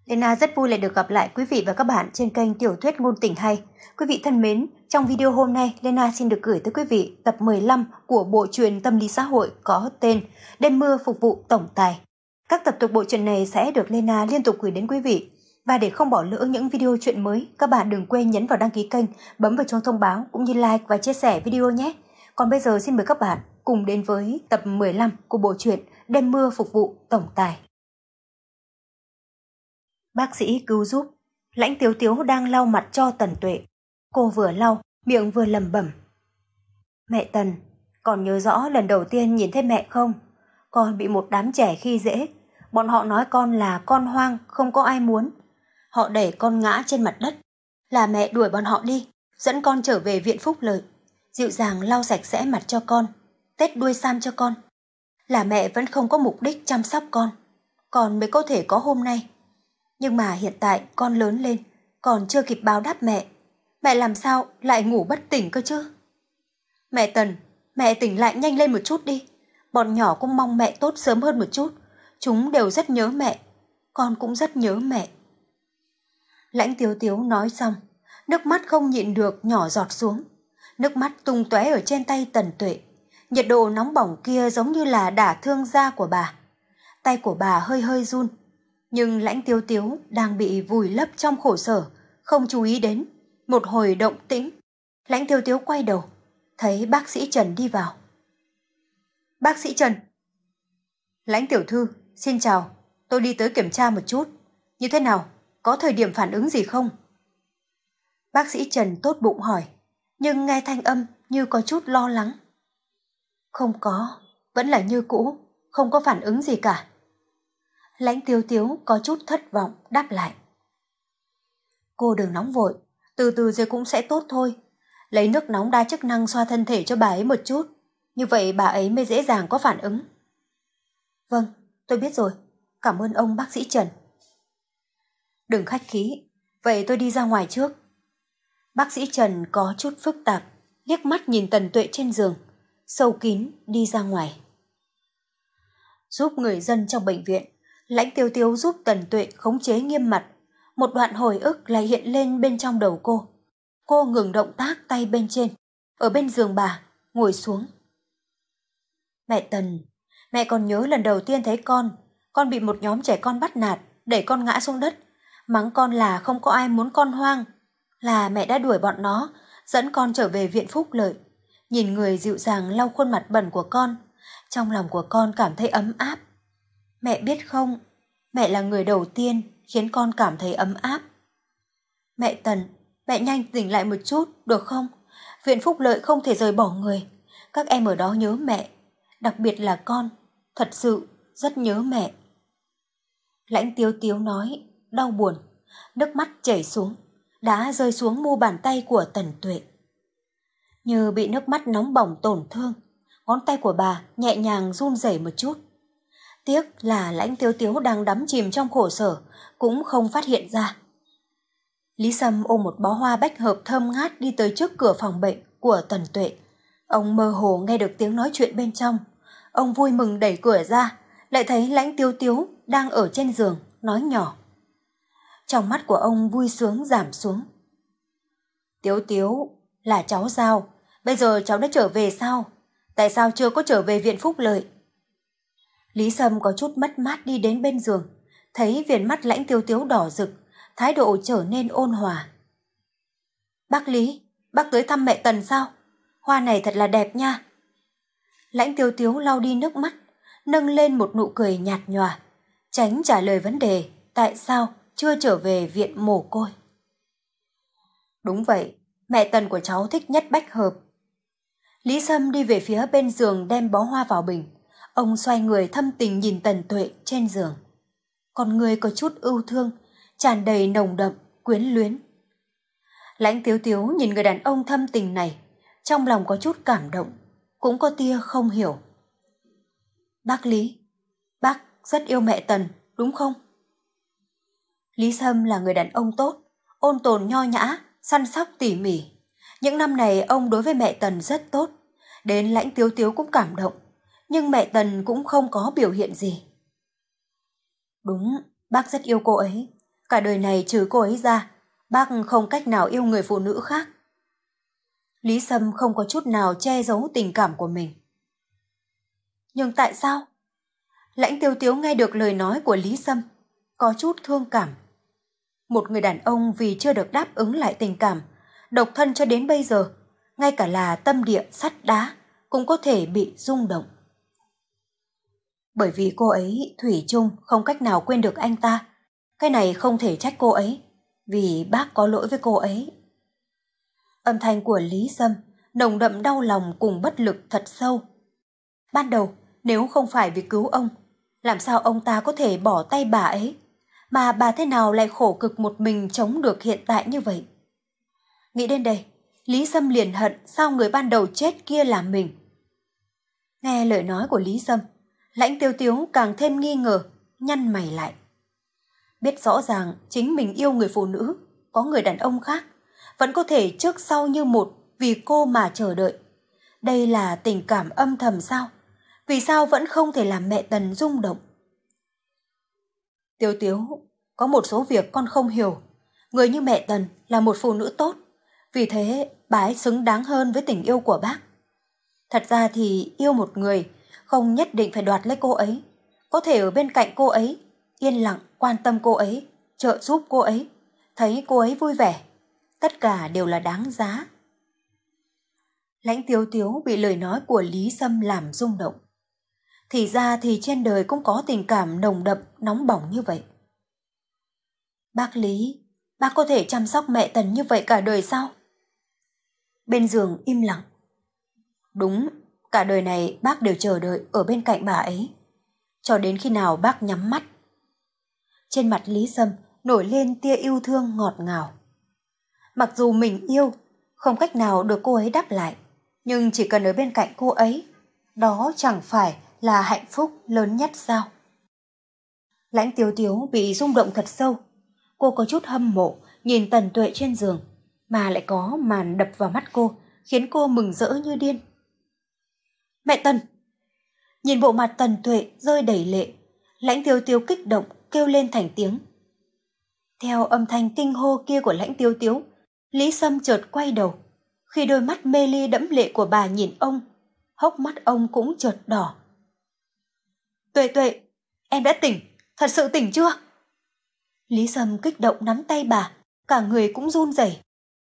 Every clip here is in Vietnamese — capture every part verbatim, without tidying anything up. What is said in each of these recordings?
Lena rất vui lại được gặp lại quý vị và các bạn trên kênh Tiểu thuyết ngôn tình hay. Quý vị thân mến, trong video hôm nay, Lena xin được gửi tới quý vị tập mười lăm của bộ truyện tâm lý xã hội có tên Đêm mưa phục vụ tổng tài. Các tập thuộc bộ truyện này sẽ được Lena liên tục gửi đến quý vị. Và để không bỏ lỡ những video truyện mới, các bạn đừng quên nhấn vào đăng ký kênh, bấm vào chuông thông báo cũng như like và chia sẻ video nhé. Còn bây giờ xin mời các bạn cùng đến với tập mười lăm của bộ truyện Đêm mưa phục vụ tổng tài. Bác sĩ cứu giúp. Lãnh Tiếu Tiếu đang lau mặt cho Tần Tuệ. Cô vừa lau, miệng vừa lẩm bẩm. Mẹ Tần, còn nhớ rõ lần đầu tiên nhìn thấy mẹ không? Con bị một đám trẻ khi dễ. Bọn họ nói con là con hoang, không có ai muốn. Họ đẩy con ngã trên mặt đất. Là mẹ đuổi bọn họ đi, dẫn con trở về viện Phúc Lợi. Dịu dàng lau sạch sẽ mặt cho con, tết đuôi sam cho con. Là mẹ vẫn không có mục đích chăm sóc con. Con mới có thể có hôm nay. Nhưng mà hiện tại con lớn lên, còn chưa kịp báo đáp mẹ. Mẹ làm sao lại ngủ bất tỉnh cơ chứ? Mẹ Tần, mẹ tỉnh lại nhanh lên một chút đi. Bọn nhỏ cũng mong mẹ tốt sớm hơn một chút. Chúng đều rất nhớ mẹ. Con cũng rất nhớ mẹ. Lãnh Tiếu Tiếu nói xong, nước mắt không nhịn được nhỏ giọt xuống. Nước mắt tung tóe ở trên tay Tần Tuệ. Nhiệt độ nóng bỏng kia giống như là đả thương da của bà. Tay của bà hơi hơi run. Nhưng Lãnh Tiếu Tiếu đang bị vùi lấp trong khổ sở, không chú ý đến. Một hồi động tĩnh, Lãnh Tiếu Tiếu quay đầu, thấy bác sĩ Trần đi vào. Bác sĩ Trần. Lãnh tiểu thư, xin chào, tôi đi tới kiểm tra một chút. Như thế nào, có thời điểm phản ứng gì không? Bác sĩ Trần tốt bụng hỏi, nhưng nghe thanh âm như có chút lo lắng. Không có, vẫn là như cũ, không có phản ứng gì cả. Lãnh Tiếu Tiếu có chút thất vọng đáp lại. Cô đừng nóng vội, từ từ rồi cũng sẽ tốt thôi. Lấy nước nóng đa chức năng xoa thân thể cho bà ấy một chút, như vậy bà ấy mới dễ dàng có phản ứng. Vâng, tôi biết rồi, cảm ơn ông bác sĩ Trần. Đừng khách khí, vậy tôi đi ra ngoài trước. Bác sĩ Trần có chút phức tạp, liếc mắt nhìn Tần Tuệ trên giường, sâu kín đi ra ngoài. Giúp người dân trong bệnh viện, Lãnh Tiếu Tiếu giúp Tần Tuệ khống chế nghiêm mặt. Một đoạn hồi ức lại hiện lên bên trong đầu cô. Cô ngừng động tác tay bên trên, ở bên giường bà, ngồi xuống. Mẹ Tần, mẹ còn nhớ lần đầu tiên thấy con, con bị một nhóm trẻ con bắt nạt, đẩy con ngã xuống đất, mắng con là không có ai muốn con hoang, là mẹ đã đuổi bọn nó, dẫn con trở về viện Phúc Lợi. Nhìn người dịu dàng lau khuôn mặt bẩn của con, trong lòng của con cảm thấy ấm áp. Mẹ biết không, mẹ là người đầu tiên khiến con cảm thấy ấm áp. Mẹ Tần, mẹ nhanh tỉnh lại một chút, được không? Viện Phúc Lợi không thể rời bỏ người. Các em ở đó nhớ mẹ, đặc biệt là con, thật sự rất nhớ mẹ. Lãnh Tiếu Tiếu nói, đau buồn, nước mắt chảy xuống, đã rơi xuống mu bàn tay của Tần Tuệ. Như bị nước mắt nóng bỏng tổn thương, ngón tay của bà nhẹ nhàng run rẩy một chút. Tiếc là Lãnh Tiếu Tiếu đang đắm chìm trong khổ sở, cũng không phát hiện ra. Lý Sâm ôm một bó hoa bách hợp thơm ngát đi tới trước cửa phòng bệnh của Tần Tuệ. Ông mơ hồ nghe được tiếng nói chuyện bên trong. Ông vui mừng đẩy cửa ra, lại thấy Lãnh Tiếu Tiếu đang ở trên giường, nói nhỏ. Trong mắt của ông vui sướng giảm xuống. Tiếu Tiếu, là cháu sao? Bây giờ cháu đã trở về sao? Tại sao chưa có trở về viện Phúc Lợi? Lý Sâm có chút mất mát đi đến bên giường, thấy viền mắt Lãnh Tiếu Tiếu đỏ rực, thái độ trở nên ôn hòa. Bác Lý, bác tới thăm mẹ Tần sao? Hoa này thật là đẹp nha. Lãnh Tiếu Tiếu lau đi nước mắt, nâng lên một nụ cười nhạt nhòa, tránh trả lời vấn đề tại sao chưa trở về viện mồ côi. Đúng vậy, mẹ Tần của cháu thích nhất bách hợp. Lý Sâm đi về phía bên giường đem bó hoa vào bình. Ông xoay người thâm tình nhìn Tần Tuệ trên giường. Con người có chút ưu thương, tràn đầy nồng đậm, quyến luyến. Lãnh Tiếu Tiếu nhìn người đàn ông thâm tình này, trong lòng có chút cảm động, cũng có tia không hiểu. Bác Lý, bác rất yêu mẹ Tần, đúng không? Lý Sâm là người đàn ông tốt, ôn tồn nho nhã, săn sóc tỉ mỉ. Những năm này ông đối với mẹ Tần rất tốt, đến Lãnh Tiếu Tiếu cũng cảm động, nhưng mẹ Tần cũng không có biểu hiện gì. Đúng, bác rất yêu cô ấy, Cả đời này trừ cô ấy ra, bác không cách nào yêu người phụ nữ khác. Lý Sâm không có chút nào che giấu tình cảm của mình. Nhưng tại sao? Lãnh Tiêu Tiếu nghe được lời nói của Lý Sâm, có chút thương cảm. Một người đàn ông vì chưa được đáp ứng lại tình cảm, độc thân cho đến bây giờ, ngay cả là tâm địa sắt đá cũng có thể bị rung động. Bởi vì cô ấy thủy chung không cách nào quên được anh ta. Cái này không thể trách cô ấy, vì bác có lỗi với cô ấy. Âm thanh của Lý Sâm nồng đậm đau lòng cùng bất lực thật sâu. Ban đầu, nếu không phải vì cứu ông, làm sao ông ta có thể bỏ tay bà ấy, mà bà thế nào lại khổ cực một mình chống được hiện tại như vậy? Nghĩ đến đây, Lý Sâm liền hận sao người ban đầu chết kia là mình. Nghe lời nói của Lý Sâm, Lãnh Tiêu Tiếu càng thêm nghi ngờ, nhăn mày lại. Biết rõ ràng chính mình yêu người phụ nữ, có người đàn ông khác, vẫn có thể trước sau như một vì cô mà chờ đợi. Đây là tình cảm âm thầm sao? Vì sao vẫn không thể làm mẹ Tần rung động? Tiêu Tiếu, có một số việc con không hiểu. Người như mẹ Tần là một phụ nữ tốt, vì thế bà ấy xứng đáng hơn với tình yêu của bác. Thật ra thì yêu một người không nhất định phải đoạt lấy cô ấy, có thể ở bên cạnh cô ấy, yên lặng quan tâm cô ấy, trợ giúp cô ấy, thấy cô ấy vui vẻ, tất cả đều là đáng giá. Lãnh Tiếu Tiếu bị lời nói của Lý Sâm làm rung động. Thì ra thì trên đời cũng có tình cảm nồng đậm, nóng bỏng như vậy. Bác Lý, bác có thể chăm sóc mẹ Tần như vậy cả đời sao? Bên giường im lặng. Đúng, cả đời này bác đều chờ đợi ở bên cạnh bà ấy, cho đến khi nào bác nhắm mắt. Trên mặt Lý Sâm nổi lên tia yêu thương ngọt ngào. Mặc dù mình yêu, không cách nào được cô ấy đáp lại, nhưng chỉ cần ở bên cạnh cô ấy, đó chẳng phải là hạnh phúc lớn nhất sao? Lãnh Tiếu Tiếu bị rung động thật sâu. Cô có chút hâm mộ nhìn Tần Tuệ trên giường, mà lại có màn đập vào mắt cô, khiến cô mừng rỡ như điên. Mẹ Tần! Nhìn bộ mặt Tần Tuệ rơi đầy lệ, Lãnh Tiếu Tiếu kích động kêu lên thành tiếng. Theo âm thanh kinh hô kia của Lãnh Tiếu Tiếu, Lý Sâm chợt quay đầu. Khi đôi mắt mê ly đẫm lệ của bà nhìn ông, hốc mắt ông cũng chợt đỏ. Tuệ Tuệ, em đã tỉnh, thật sự tỉnh chưa? Lý Sâm kích động nắm tay bà, cả người cũng run rẩy.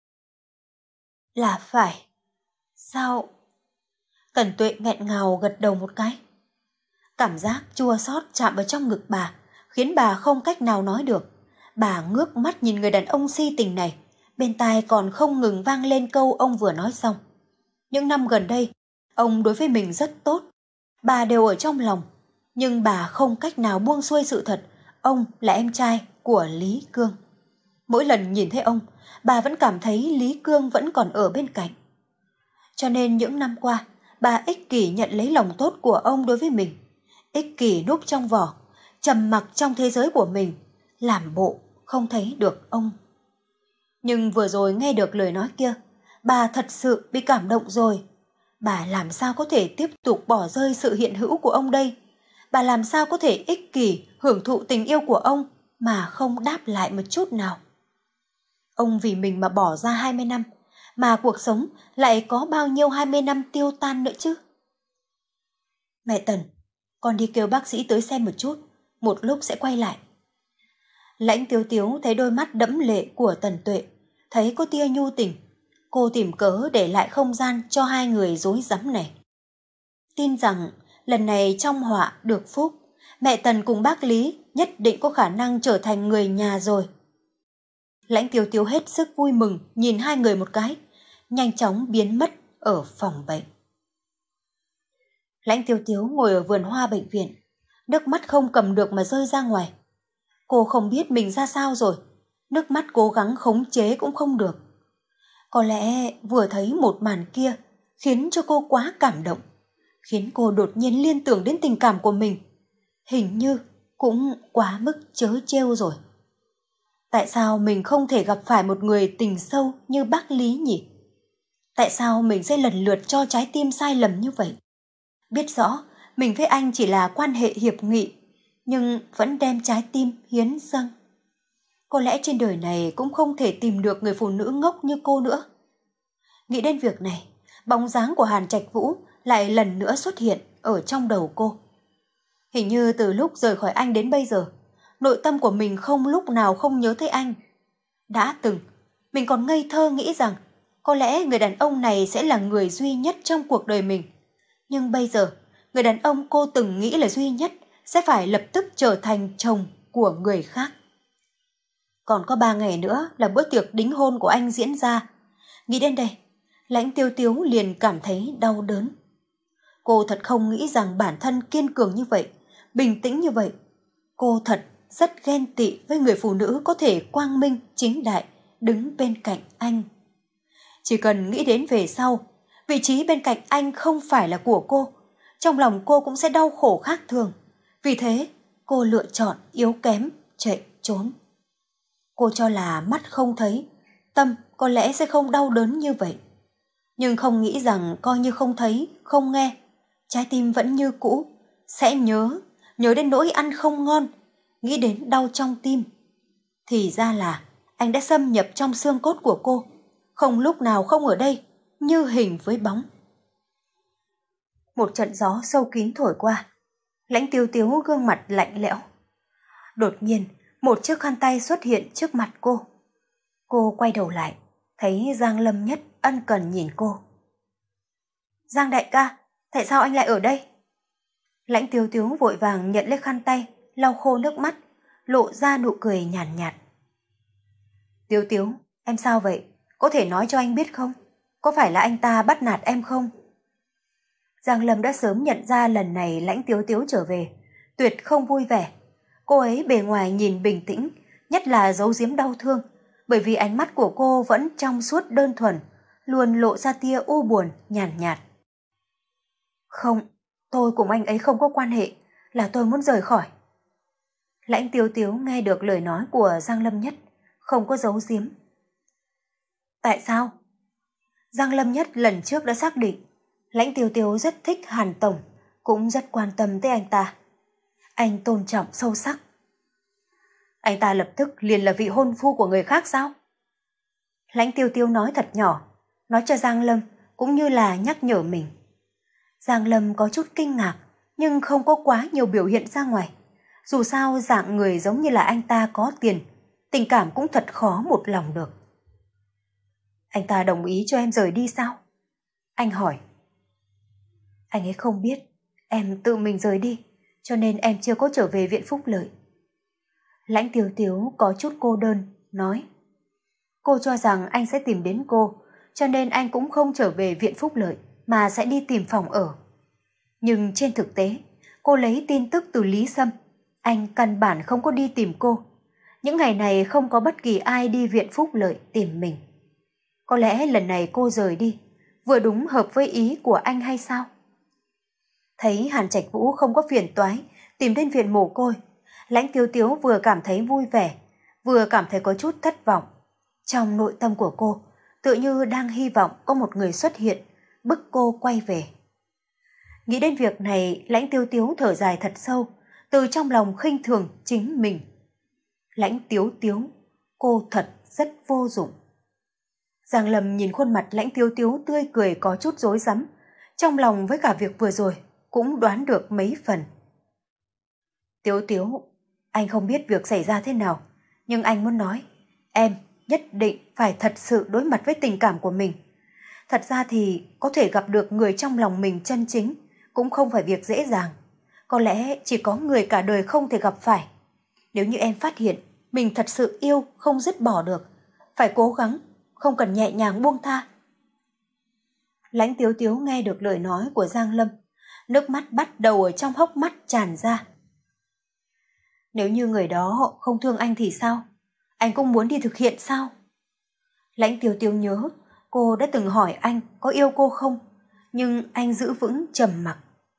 Là phải. Sao? Tần Tuệ nghẹn ngào gật đầu một cái. Cảm giác chua xót chạm vào trong ngực bà, khiến bà không cách nào nói được. Bà ngước mắt nhìn người đàn ông si tình này, bên tai còn không ngừng vang lên câu ông vừa nói xong. Những năm gần đây, ông đối với mình rất tốt, bà đều ở trong lòng, nhưng bà không cách nào buông xuôi sự thật, ông là em trai của Lý Cương. Mỗi lần nhìn thấy ông, bà vẫn cảm thấy Lý Cương vẫn còn ở bên cạnh. Cho nên những năm qua, bà ích kỷ nhận lấy lòng tốt của ông đối với mình, ích kỷ núp trong vỏ, trầm mặc trong thế giới của mình, làm bộ không thấy được ông. Nhưng vừa rồi nghe được lời nói kia, bà thật sự bị cảm động rồi. Bà làm sao có thể tiếp tục bỏ rơi sự hiện hữu của ông đây? Bà làm sao có thể ích kỷ hưởng thụ tình yêu của ông mà không đáp lại một chút nào? Ông vì mình mà bỏ ra hai mươi năm, mà cuộc sống lại có bao nhiêu hai mươi năm tiêu tan nữa chứ? Mẹ Tần, con đi kêu bác sĩ tới xem một chút, một lúc sẽ quay lại. Lãnh Tiếu Tiếu thấy đôi mắt đẫm lệ của Tần Tuệ, thấy có tia nhu tình, cô tìm cớ để lại không gian cho hai người rối rắm này. Tin rằng lần này trong họa được phúc, mẹ Tần cùng bác Lý nhất định có khả năng trở thành người nhà rồi. Lãnh Tiếu Tiếu hết sức vui mừng nhìn hai người một cái, nhanh chóng biến mất ở phòng bệnh. Lãnh Tiếu Tiếu ngồi ở vườn hoa bệnh viện, nước mắt không cầm được mà rơi ra ngoài. Cô không biết mình ra sao rồi, nước mắt cố gắng khống chế cũng không được. Có lẽ vừa thấy một màn kia khiến cho cô quá cảm động, khiến cô đột nhiên liên tưởng đến tình cảm của mình. Hình như cũng quá mức trớ trêu rồi. Tại sao mình không thể gặp phải một người tình sâu như bác Lý nhỉ? Tại sao mình sẽ lần lượt cho trái tim sai lầm như vậy? Biết rõ mình với anh chỉ là quan hệ hiệp nghị, nhưng vẫn đem trái tim hiến dâng. có lẽ trên đời này cũng không thể tìm được người phụ nữ ngốc như cô nữa. Nghĩ đến việc này, bóng dáng của Hàn Trạch Vũ lại lần nữa xuất hiện ở trong đầu cô. Hình như từ lúc rời khỏi anh đến bây giờ, nội tâm của mình không lúc nào không nhớ tới anh. Đã từng, mình còn ngây thơ nghĩ rằng có lẽ người đàn ông này sẽ là người duy nhất trong cuộc đời mình. Nhưng bây giờ, người đàn ông cô từng nghĩ là duy nhất sẽ phải lập tức trở thành chồng của người khác. Còn có ba ngày nữa là bữa tiệc đính hôn của anh diễn ra. Nghĩ đến đây, Lãnh Tiêu Tiếu liền cảm thấy đau đớn. Cô thật không nghĩ rằng bản thân kiên cường như vậy, bình tĩnh như vậy. Cô thật rất ghen tị với người phụ nữ có thể quang minh, chính đại, đứng bên cạnh anh. Chỉ cần nghĩ đến về sau, vị trí bên cạnh anh không phải là của cô, trong lòng cô cũng sẽ đau khổ khác thường. Vì thế, cô lựa chọn yếu kém, chạy trốn. Cô cho là mắt không thấy, tâm có lẽ sẽ không đau đớn như vậy. Nhưng không nghĩ rằng coi như không thấy, không nghe, trái tim vẫn như cũ, sẽ nhớ, nhớ đến nỗi ăn không ngon, nghĩ đến đau trong tim. Thì ra là anh đã xâm nhập trong xương cốt của cô, không lúc nào không ở đây, như hình với bóng. Một trận gió sâu kín thổi qua, Lãnh Tiêu Tiếu gương mặt lạnh lẽo. Đột nhiên, một chiếc khăn tay xuất hiện trước mặt cô. Cô quay đầu lại, thấy Giang Lâm Nhất ân cần nhìn cô. Giang đại ca, tại sao anh lại ở đây? Lãnh Tiêu Tiếu vội vàng nhận lấy khăn tay, lau khô nước mắt, lộ ra nụ cười nhàn nhạt, nhạt. Tiếu Tiếu, em sao vậy? Có thể nói cho anh biết không? Có phải là anh ta bắt nạt em không? Giang Lâm đã sớm nhận ra lần này Lãnh Tiếu Tiếu trở về, tuyệt không vui vẻ. Cô ấy bề ngoài nhìn bình tĩnh, nhất là giấu giếm đau thương, bởi vì ánh mắt của cô vẫn trong suốt đơn thuần, luôn lộ ra tia u buồn, nhàn nhạt, nhạt. Không, tôi cùng anh ấy không có quan hệ, là tôi muốn rời khỏi. Lãnh Tiếu Tiếu nghe được lời nói của Giang Lâm Nhất, không có giấu giếm. Tại sao? Giang Lâm Nhất lần trước đã xác định, Lãnh Tiếu Tiếu rất thích Hàn Tổng, cũng rất quan tâm tới anh ta. Anh tôn trọng sâu sắc. Anh ta lập tức liền là vị hôn phu của người khác sao? Lãnh Tiêu Tiêu nói thật nhỏ, nói cho Giang Lâm cũng như là nhắc nhở mình. Giang Lâm có chút kinh ngạc, nhưng không có quá nhiều biểu hiện ra ngoài. Dù sao dạng người giống như là anh ta có tiền, tình cảm cũng thật khó một lòng được. Anh ta đồng ý cho em rời đi sao? Anh hỏi. Anh ấy không biết, em tự mình rời đi, cho nên em chưa có trở về viện Phúc Lợi. Lãnh Tiêu Tiếu có chút cô đơn, nói. Cô cho rằng anh sẽ tìm đến cô, cho nên anh cũng không trở về viện Phúc Lợi, mà sẽ đi tìm phòng ở. Nhưng trên thực tế, cô lấy tin tức từ Lý Sâm, anh căn bản không có đi tìm cô. Những ngày này không có bất kỳ ai đi viện Phúc Lợi tìm mình. Có lẽ lần này cô rời đi, vừa đúng hợp với ý của anh hay sao? Thấy Hàn Trạch Vũ không có phiền toái, tìm đến viện mồ côi, Lãnh Tiêu Tiếu vừa cảm thấy vui vẻ, vừa cảm thấy có chút thất vọng. Trong nội tâm của cô, tựa như đang hy vọng có một người xuất hiện, bức cô quay về. Nghĩ đến việc này, Lãnh Tiêu Tiếu thở dài thật sâu, từ trong lòng khinh thường chính mình. Lãnh Tiếu Tiếu, cô thật rất vô dụng. Giang Lâm nhìn khuôn mặt Lãnh Tiếu Tiếu tươi cười có chút rối rắm, trong lòng với cả việc vừa rồi cũng đoán được mấy phần. Tiếu Tiếu, anh không biết việc xảy ra thế nào, nhưng anh muốn nói, em nhất định phải thật sự đối mặt với tình cảm của mình. Thật ra thì có thể gặp được người trong lòng mình chân chính cũng không phải việc dễ dàng. Có lẽ chỉ có người cả đời không thể gặp phải. Nếu như em phát hiện mình thật sự yêu không dứt bỏ được, phải cố gắng, không cần nhẹ nhàng buông tha. Lãnh Tiếu Tiếu nghe được lời nói của Giang Lâm, nước mắt bắt đầu ở trong hốc mắt tràn ra. Nếu như người đó không thương anh thì sao? Anh cũng muốn đi thực hiện sao? Lãnh Tiếu Tiếu nhớ, cô đã từng hỏi anh có yêu cô không, nhưng anh giữ vững trầm mặc.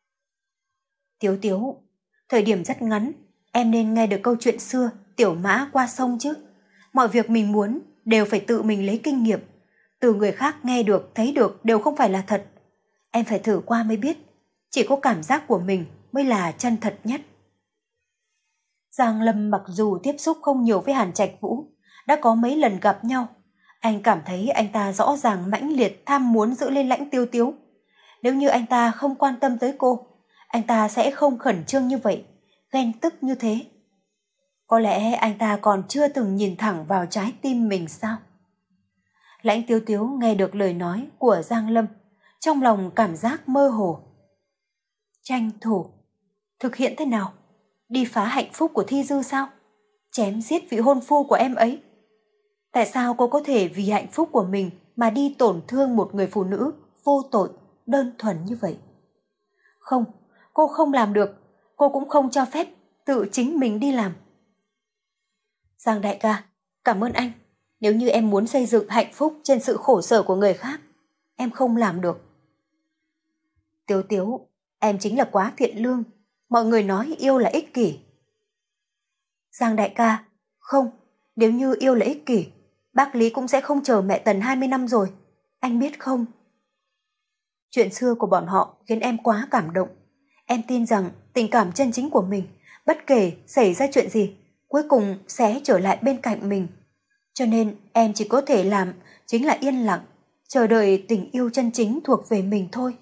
Tiếu Tiếu, thời điểm rất ngắn, em nên nghe được câu chuyện xưa tiểu mã qua sông chứ. Mọi việc mình muốn đều phải tự mình lấy kinh nghiệm. Từ người khác nghe được, thấy được đều không phải là thật. Em phải thử qua mới biết, chỉ có cảm giác của mình mới là chân thật nhất. Giang Lâm mặc dù tiếp xúc không nhiều với Hàn Trạch Vũ, đã có mấy lần gặp nhau, anh cảm thấy anh ta rõ ràng mãnh liệt tham muốn giữ lên Lãnh Tiêu Tiếu. Nếu như anh ta không quan tâm tới cô, anh ta sẽ không khẩn trương như vậy, ghen tức như thế. Có lẽ anh ta còn chưa từng nhìn thẳng vào trái tim mình sao? Lãnh Tiêu Tiếu nghe được lời nói của Giang Lâm, trong lòng cảm giác mơ hồ. Tranh thủ, thực hiện thế nào? Đi phá hạnh phúc của Thi Dư sao? Chém giết vị hôn phu của em ấy? Tại sao cô có thể vì hạnh phúc của mình mà đi tổn thương một người phụ nữ vô tội, đơn thuần như vậy? Không, cô không làm được, cô cũng không cho phép tự chính mình đi làm. Giang đại ca, cảm ơn anh. Nếu như em muốn xây dựng hạnh phúc trên sự khổ sở của người khác, em không làm được. Tiếu Tiếu, em chính là quá thiện lương. Mọi người nói yêu là ích kỷ. Giang đại ca, không, nếu như yêu là ích kỷ, bác Lý cũng sẽ không chờ mẹ Tần hai mươi năm rồi. Anh biết không? Chuyện xưa của bọn họ khiến em quá cảm động. Em tin rằng tình cảm chân chính của mình, bất kể xảy ra chuyện gì, cuối cùng sẽ trở lại bên cạnh mình. Cho nên em chỉ có thể làm chính là yên lặng, chờ đợi tình yêu chân chính thuộc về mình thôi.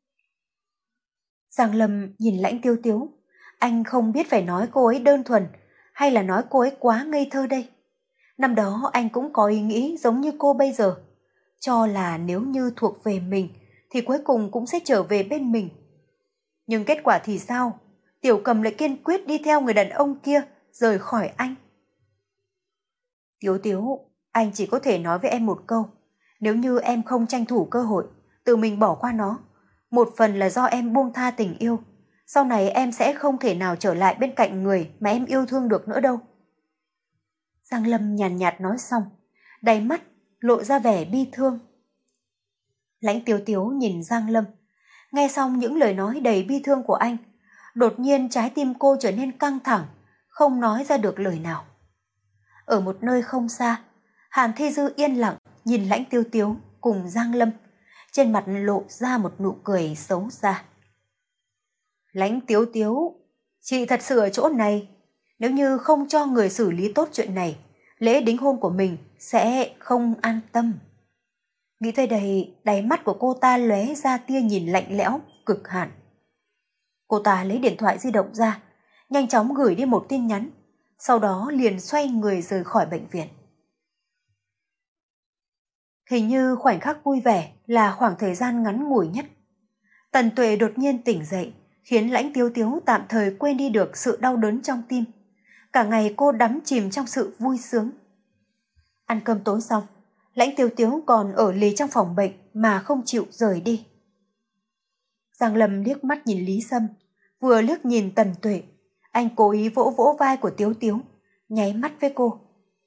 Giang Lâm nhìn Lãnh Tiêu Tiếu, anh không biết phải nói cô ấy đơn thuần hay là nói cô ấy quá ngây thơ đây. Năm đó anh cũng có ý nghĩ giống như cô bây giờ, cho là nếu như thuộc về mình thì cuối cùng cũng sẽ trở về bên mình. Nhưng kết quả thì sao? Tiểu Cầm lại kiên quyết đi theo người đàn ông kia, rời khỏi anh. Tiếu Tiếu, anh chỉ có thể nói với em một câu, nếu như em không tranh thủ cơ hội, tự mình bỏ qua nó, một phần là do em buông tha tình yêu, sau này em sẽ không thể nào trở lại bên cạnh người mà em yêu thương được nữa đâu. Giang Lâm nhàn nhạt, nhạt nói xong, đáy mắt lộ ra vẻ bi thương. Lãnh Tiếu Tiếu nhìn Giang Lâm, nghe xong những lời nói đầy bi thương của anh, đột nhiên trái tim cô trở nên căng thẳng, không nói ra được lời nào. Ở một nơi không xa, Hàn Thi Dư yên lặng nhìn Lãnh Tiêu Tiếu cùng Giang Lâm, trên mặt lộ ra một nụ cười xấu xa. Lãnh Tiếu Tiếu, chị thật sự ở chỗ này, nếu như không cho người xử lý tốt chuyện này, lễ đính hôn của mình sẽ không an tâm. Nghĩ tới đây, đáy mắt của cô ta lóe ra tia nhìn lạnh lẽo, cực hạn. Cô ta lấy điện thoại di động ra, nhanh chóng gửi đi một tin nhắn, sau đó liền xoay người rời khỏi bệnh viện. Hình như khoảnh khắc vui vẻ là khoảng thời gian ngắn ngủi nhất. Tần Tuệ đột nhiên tỉnh dậy, khiến Lãnh Tiếu Tiếu tạm thời quên đi được sự đau đớn trong tim. Cả ngày cô đắm chìm trong sự vui sướng. Ăn cơm tối xong, Lãnh Tiếu Tiếu còn ở lì trong phòng bệnh mà không chịu rời đi. Giang Lâm liếc mắt nhìn Lý Sâm, vừa liếc nhìn Tần Tuệ, anh cố ý vỗ vỗ vai của Tiếu Tiếu, nháy mắt với cô.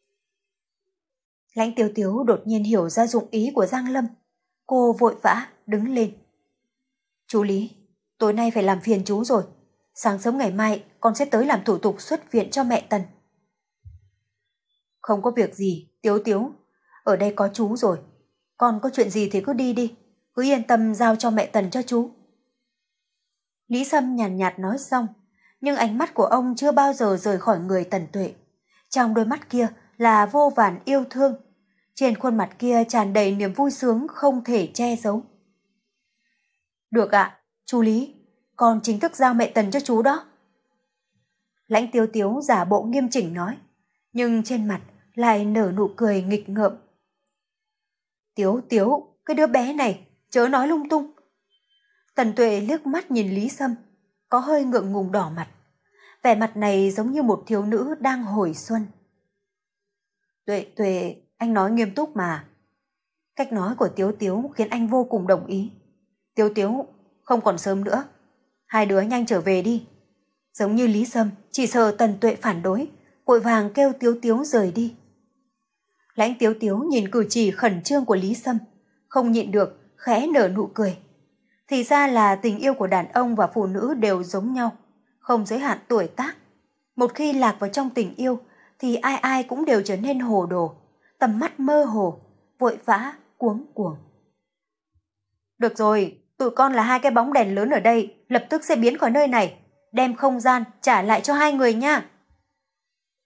Lãnh Tiếu Tiếu đột nhiên hiểu ra dụng ý của Giang Lâm, cô vội vã đứng lên. Chú Lý, tối nay phải làm phiền chú rồi, sáng sớm ngày mai con sẽ tới làm thủ tục xuất viện cho mẹ Tần. Không có việc gì, Tiếu Tiếu, ở đây có chú rồi, con có chuyện gì thì cứ đi đi, cứ yên tâm giao cho mẹ Tần cho chú. Lý Sâm nhàn nhạt, nhạt nói xong, nhưng ánh mắt của ông chưa bao giờ rời khỏi người Tần Tuệ. Trong đôi mắt kia là vô vàn yêu thương, trên khuôn mặt kia tràn đầy niềm vui sướng không thể che giấu. Được ạ, chú Lý, con chính thức giao mẹ Tần cho chú đó. Lãnh Tiếu Tiếu giả bộ nghiêm chỉnh nói, nhưng trên mặt lại nở nụ cười nghịch ngợm. Tiếu Tiếu, cái đứa bé này, chớ nói lung tung. Tần Tuệ liếc mắt nhìn Lý Sâm, có hơi ngượng ngùng đỏ mặt. Vẻ mặt này giống như một thiếu nữ đang hồi xuân. Tuệ Tuệ, anh nói nghiêm túc mà. Cách nói của Tiếu Tiếu khiến anh vô cùng đồng ý. Tiếu Tiếu, không còn sớm nữa, hai đứa nhanh trở về đi. Giống như Lý Sâm, chỉ sợ Tần Tuệ phản đối, vội vàng kêu Tiếu Tiếu rời đi. Lãnh Tiếu Tiếu nhìn cử chỉ khẩn trương của Lý Sâm, không nhịn được, khẽ nở nụ cười. Thì ra là tình yêu của đàn ông và phụ nữ đều giống nhau, không giới hạn tuổi tác. Một khi lạc vào trong tình yêu thì ai ai cũng đều trở nên hồ đồ, tầm mắt mơ hồ, vội vã, cuống cuồng. Được rồi, tụi con là hai cái bóng đèn lớn ở đây, lập tức sẽ biến khỏi nơi này, đem không gian trả lại cho hai người nha.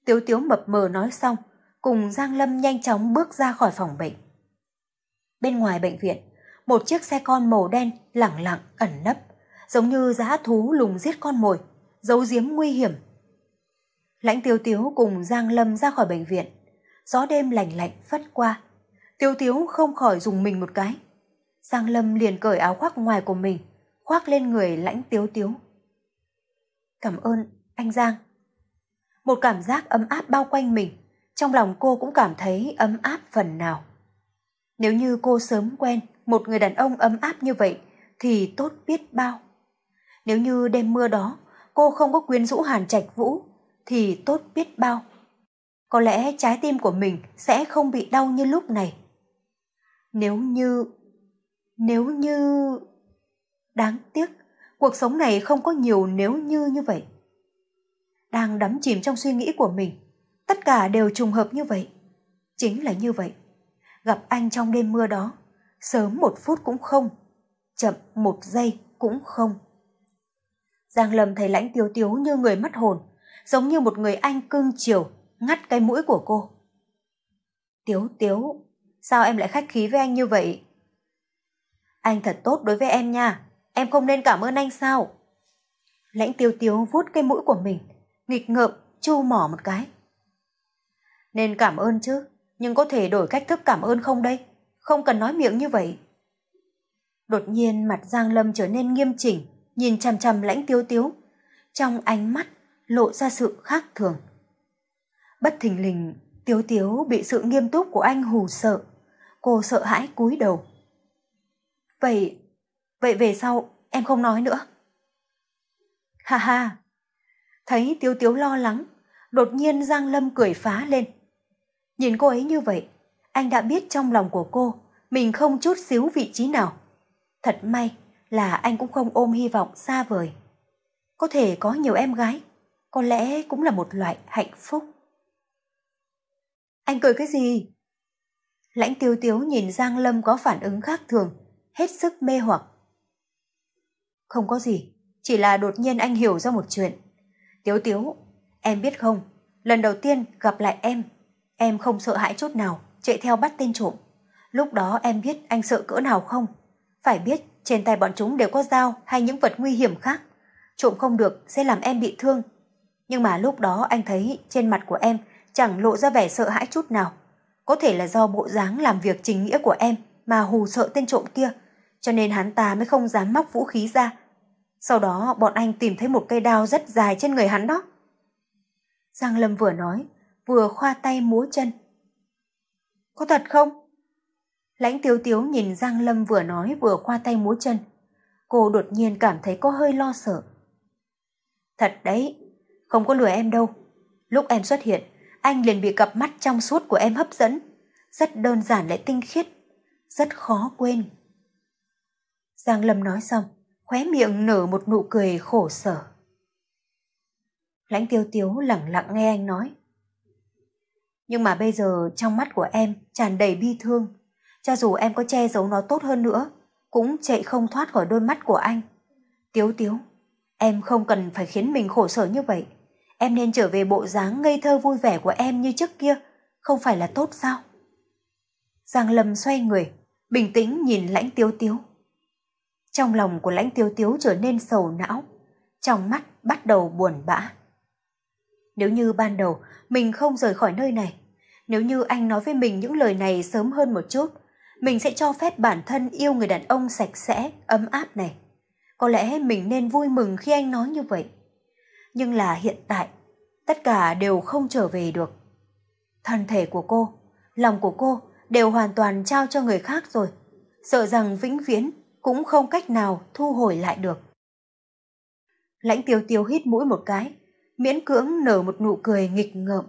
Tiếu Tiếu mập mờ nói xong, cùng Giang Lâm nhanh chóng bước ra khỏi phòng bệnh. Bên ngoài bệnh viện, một chiếc xe con màu đen lẳng lặng ẩn nấp, giống như dã thú lùng giết con mồi, giấu giếm nguy hiểm. Lãnh Tiếu Tiếu cùng Giang Lâm ra khỏi bệnh viện, gió đêm lạnh lạnh phất qua. Tiếu Tiếu không khỏi rùng mình một cái. Giang Lâm liền cởi áo khoác ngoài của mình, khoác lên người Lãnh Tiếu Tiếu. Cảm ơn, anh Giang. Một cảm giác ấm áp bao quanh mình, trong lòng cô cũng cảm thấy ấm áp phần nào. Nếu như cô sớm quen một người đàn ông ấm áp như vậy thì tốt biết bao. Nếu như đêm mưa đó cô không có quyến rũ Hàn Trạch Vũ thì tốt biết bao. Có lẽ trái tim của mình sẽ không bị đau như lúc này. Nếu như... Nếu như... Đáng tiếc, cuộc sống này không có nhiều nếu như như vậy. Đang đắm chìm trong suy nghĩ của mình, tất cả đều trùng hợp như vậy. Chính là như vậy. Gặp anh trong đêm mưa đó, sớm một phút cũng không, chậm một giây cũng không. Giang Lâm thấy Lãnh Tiếu Tiếu như người mất hồn, giống như một người anh cưng chiều, ngắt cái mũi của cô. Tiếu Tiếu, sao em lại khách khí với anh như vậy? Anh thật tốt đối với em nha, em không nên cảm ơn anh sao? Lãnh Tiếu Tiếu vuốt cái mũi của mình, nghịch ngợm, chu mỏ một cái. Nên cảm ơn chứ, nhưng có thể đổi cách thức cảm ơn không đây? Không cần nói miệng như vậy. Đột nhiên mặt Giang Lâm trở nên nghiêm chỉnh, nhìn chằm chằm Lãnh Tiếu Tiếu. Trong ánh mắt lộ ra sự khác thường. Bất thình lình, Tiếu Tiếu bị sự nghiêm túc của anh hù sợ. Cô sợ hãi cúi đầu. Vậy, vậy về sau em không nói nữa. Ha ha. Thấy Tiếu Tiếu lo lắng, đột nhiên Giang Lâm cười phá lên. Nhìn cô ấy như vậy, anh đã biết trong lòng của cô mình không chút xíu vị trí nào. Thật may là anh cũng không ôm hy vọng xa vời. Có thể có nhiều em gái, có lẽ cũng là một loại hạnh phúc. Anh cười cái gì? Lãnh Tiếu Tiếu nhìn Giang Lâm có phản ứng khác thường, hết sức mê hoặc. Không có gì, chỉ là đột nhiên anh hiểu ra một chuyện. Tiếu Tiếu, em biết không, lần đầu tiên gặp lại em, em không sợ hãi chút nào, chạy theo bắt tên trộm. Lúc đó em biết anh sợ cỡ nào không? Phải biết trên tay bọn chúng đều có dao hay những vật nguy hiểm khác. Trộm không được sẽ làm em bị thương. Nhưng mà lúc đó anh thấy trên mặt của em chẳng lộ ra vẻ sợ hãi chút nào. Có thể là do bộ dáng làm việc chính nghĩa của em mà hù sợ tên trộm kia, cho nên hắn ta mới không dám móc vũ khí ra. Sau đó bọn anh tìm thấy một cây đao rất dài trên người hắn đó. Giang Lâm vừa nói, vừa khoa tay múa chân. Có thật không? Lãnh Tiếu Tiếu nhìn Giang Lâm vừa nói vừa khoa tay múa chân. Cô đột nhiên cảm thấy có hơi lo sợ. Thật đấy, không có lừa em đâu. Lúc em xuất hiện, anh liền bị cặp mắt trong suốt của em hấp dẫn. Rất đơn giản lại tinh khiết, rất khó quên. Giang Lâm nói xong, khóe miệng nở một nụ cười khổ sở. Lãnh Tiếu Tiếu lẳng lặng nghe anh nói. Nhưng mà bây giờ trong mắt của em tràn đầy bi thương. Cho dù em có che giấu nó tốt hơn nữa, cũng chạy không thoát khỏi đôi mắt của anh. Tiếu Tiếu, em không cần phải khiến mình khổ sở như vậy. Em nên trở về bộ dáng ngây thơ vui vẻ của em như trước kia, không phải là tốt sao? Giang Lâm xoay người, bình tĩnh nhìn Lãnh Tiếu Tiếu. Trong lòng của Lãnh Tiếu Tiếu trở nên sầu não, trong mắt bắt đầu buồn bã. Nếu như ban đầu mình không rời khỏi nơi này, nếu như anh nói với mình những lời này sớm hơn một chút, mình sẽ cho phép bản thân yêu người đàn ông sạch sẽ, ấm áp này. Có lẽ mình nên vui mừng khi anh nói như vậy. Nhưng là hiện tại, tất cả đều không trở về được. Thân thể của cô, lòng của cô đều hoàn toàn trao cho người khác rồi, sợ rằng vĩnh viễn cũng không cách nào thu hồi lại được. Lãnh Tiếu Tiếu hít mũi một cái, miễn cưỡng nở một nụ cười nghịch ngợm.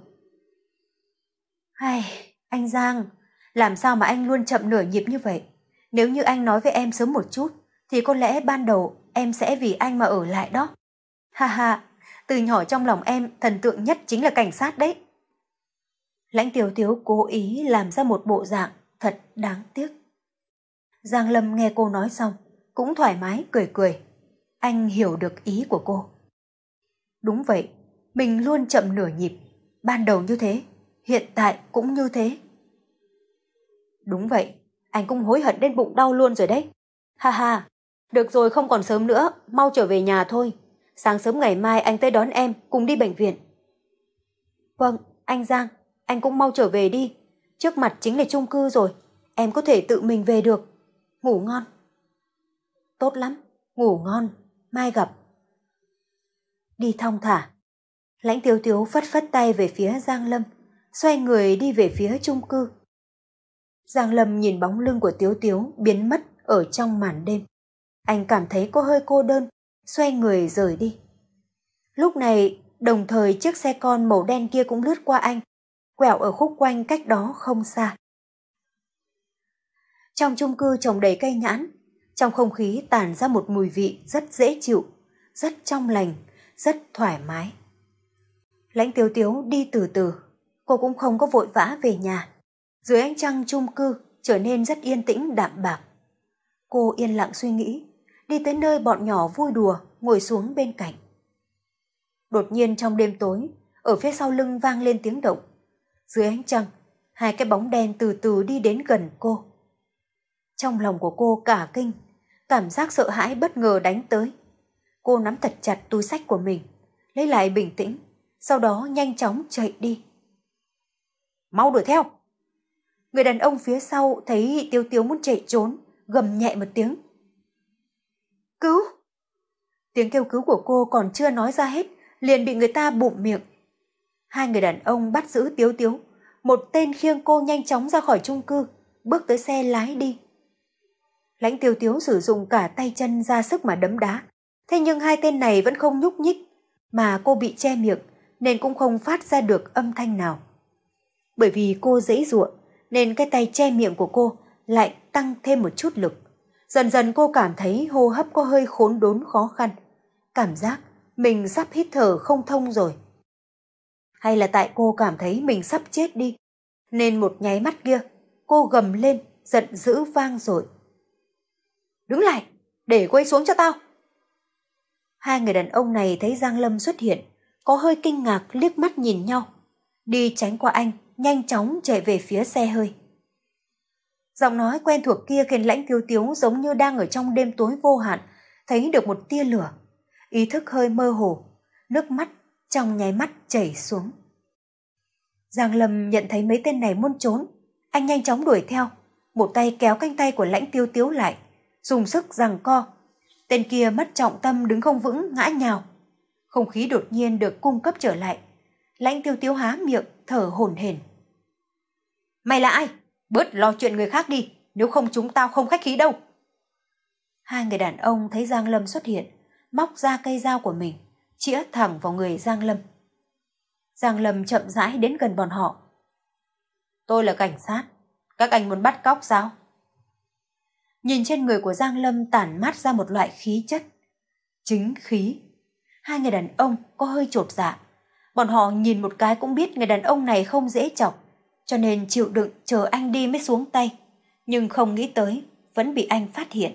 Hay, anh Giang, làm sao mà anh luôn chậm nửa nhịp như vậy? Nếu như anh nói với em sớm một chút, thì có lẽ ban đầu em sẽ vì anh mà ở lại đó. Ha ha, từ nhỏ trong lòng em thần tượng nhất chính là cảnh sát đấy. Lãnh Tiếu Tiếu cố ý làm ra một bộ dạng thật đáng tiếc. Giang Lâm nghe cô nói xong, cũng thoải mái cười cười. Anh hiểu được ý của cô. Đúng vậy, mình luôn chậm nửa nhịp. ban đầu như thế, hiện tại cũng như thế. Đúng vậy, anh cũng hối hận đến bụng đau luôn rồi đấy. Ha ha, được rồi, không còn sớm nữa, mau trở về nhà thôi. Sáng sớm ngày mai anh tới đón em, cùng đi bệnh viện. Vâng, anh Giang, anh cũng mau trở về đi. Trước mặt chính là chung cư rồi, em có thể tự mình về được. Ngủ ngon. Tốt lắm, ngủ ngon, mai gặp. Đi thong thả. Lãnh Tiếu Tiếu phất phất tay về phía Giang Lâm, xoay người đi về phía chung cư. Giang Lâm nhìn bóng lưng của Tiếu Tiếu biến mất ở trong màn đêm. Anh cảm thấy cô hơi cô đơn, xoay người rời đi. Lúc này, đồng thời chiếc xe con màu đen kia cũng lướt qua anh, quẹo ở khúc quanh cách đó không xa. Trong chung cư trồng đầy cây nhãn, trong không khí tản ra một mùi vị rất dễ chịu, rất trong lành, rất thoải mái. Lãnh Tiếu Tiếu đi từ từ, cô cũng không có vội vã về nhà. Dưới ánh trăng chung cư trở nên rất yên tĩnh đạm bạc. Cô yên lặng suy nghĩ, đi tới nơi bọn nhỏ vui đùa, ngồi xuống bên cạnh. Đột nhiên trong đêm tối, ở phía sau lưng vang lên tiếng động. Dưới ánh trăng, hai cái bóng đen từ từ đi đến gần cô. Trong lòng của cô cả kinh, cảm giác sợ hãi bất ngờ đánh tới. Cô nắm thật chặt túi xách của mình, lấy lại bình tĩnh, sau đó nhanh chóng chạy đi. Mau đuổi theo! Người đàn ông phía sau thấy Tiếu Tiếu muốn chạy trốn, gầm nhẹ một tiếng. Cứu! Tiếng kêu cứu của cô còn chưa nói ra hết, liền bị người ta bụm miệng. Hai người đàn ông bắt giữ Tiếu Tiếu, một tên khiêng cô nhanh chóng ra khỏi chung cư, bước tới xe lái đi. Lãnh Tiếu Tiếu sử dụng cả tay chân ra sức mà đấm đá, thế nhưng hai tên này vẫn không nhúc nhích, mà cô bị che miệng nên cũng không phát ra được âm thanh nào. Bởi vì cô giãy giụa nên cái tay che miệng của cô lại tăng thêm một chút lực. Dần dần cô cảm thấy hô hấp có hơi khốn đốn khó khăn, cảm giác mình sắp hít thở không thông rồi. Hay là tại cô cảm thấy mình sắp chết đi, nên một nháy mắt kia, cô gầm lên, giận dữ vang dội. Đứng lại, để cô ấy xuống cho tao. Hai người đàn ông này thấy Giang Lâm xuất hiện, có hơi kinh ngạc liếc mắt nhìn nhau, đi tránh qua anh, nhanh chóng chạy về phía xe hơi. Giọng nói quen thuộc kia khiến Lãnh Tiếu Tiếu giống như đang ở trong đêm tối vô hạn, thấy được một tia lửa, ý thức hơi mơ hồ, nước mắt trong nháy mắt chảy xuống. Giang Lâm nhận thấy mấy tên này muốn trốn, anh nhanh chóng đuổi theo, một tay kéo cánh tay của Lãnh Tiếu Tiếu lại, dùng sức giằng co. Tên kia mất trọng tâm đứng không vững, ngã nhào. Không khí đột nhiên được cung cấp trở lại. Lãnh Tiếu Tiếu há miệng, thở hổn hển. Mày là ai? Bớt lo chuyện người khác đi, nếu không chúng tao không khách khí đâu. Hai người đàn ông thấy Giang Lâm xuất hiện, móc ra cây dao của mình, chĩa thẳng vào người Giang Lâm. Giang Lâm chậm rãi đến gần bọn họ. Tôi là cảnh sát, các anh muốn bắt cóc sao? Nhìn trên người của Giang Lâm tản mát ra một loại khí chất, chính khí. Hai người đàn ông có hơi chột dạ. Bọn họ nhìn một cái cũng biết người đàn ông này không dễ chọc, cho nên chịu đựng chờ anh đi mới xuống tay. Nhưng không nghĩ tới, vẫn bị anh phát hiện.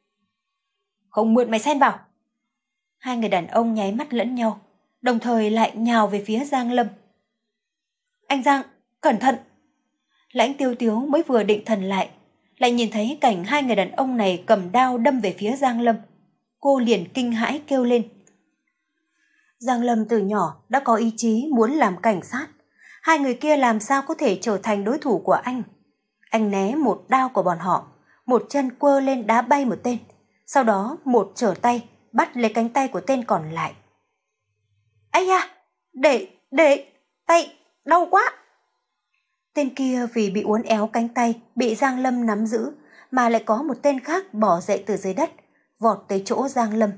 Không mượn mày xen vào. Hai người đàn ông nháy mắt lẫn nhau, đồng thời lại nhào về phía Giang Lâm. Anh Giang, cẩn thận! Lãnh Tiếu Tiếu mới vừa định thần lại, lại nhìn thấy cảnh hai người đàn ông này cầm đao đâm về phía Giang Lâm. Cô liền kinh hãi kêu lên. Giang Lâm từ nhỏ đã có ý chí muốn làm cảnh sát. Hai người kia làm sao có thể trở thành đối thủ của anh? Anh né một đao của bọn họ, một chân quơ lên đá bay một tên, sau đó một trở tay bắt lấy cánh tay của tên còn lại. Ây da, để, để, tay, đau quá! Tên kia vì bị uốn éo cánh tay, bị Giang Lâm nắm giữ, mà lại có một tên khác bỏ dậy từ dưới đất, vọt tới chỗ Giang Lâm.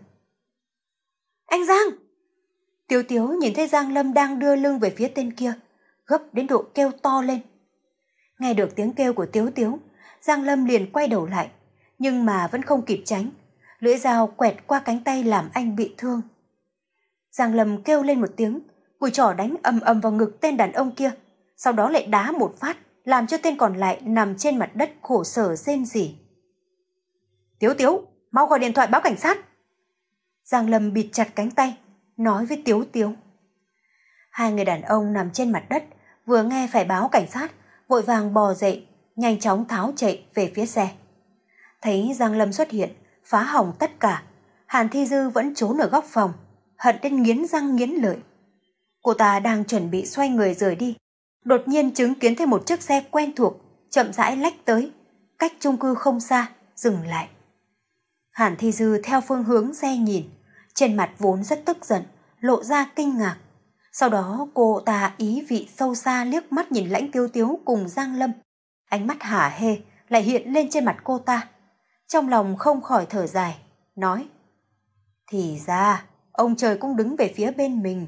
Anh Giang! Tiếu Tiếu nhìn thấy Giang Lâm đang đưa lưng về phía tên kia, gấp đến độ kêu to lên. Nghe được tiếng kêu của Tiếu Tiếu, Giang Lâm liền quay đầu lại, nhưng mà vẫn không kịp tránh, lưỡi dao quẹt qua cánh tay làm anh bị thương. Giang Lâm kêu lên một tiếng, cùi trỏ đánh ầm ầm vào ngực tên đàn ông kia, sau đó lại đá một phát, làm cho tên còn lại nằm trên mặt đất khổ sở rên rỉ. Tiếu Tiếu, mau gọi điện thoại báo cảnh sát. Giang Lâm bịt chặt cánh tay, nói với Tiếu Tiếu. Hai người đàn ông nằm trên mặt đất, vừa nghe phải báo cảnh sát, vội vàng bò dậy, nhanh chóng tháo chạy về phía xe. Thấy Giang Lâm xuất hiện, phá hỏng tất cả, Hàn Thi Dư vẫn trốn ở góc phòng, hận đến nghiến răng nghiến lợi. Cô ta đang chuẩn bị xoay người rời đi, đột nhiên chứng kiến thấy một chiếc xe quen thuộc chậm rãi lách tới, cách chung cư không xa, dừng lại. Hàn Thi Dư theo phương hướng xe nhìn, trên mặt vốn rất tức giận, lộ ra kinh ngạc. Sau đó cô ta ý vị sâu xa liếc mắt nhìn Lãnh Tiếu Tiếu cùng Giang Lâm. Ánh mắt hả hê lại hiện lên trên mặt cô ta. Trong lòng không khỏi thở dài, nói: thì ra, ông trời cũng đứng về phía bên mình.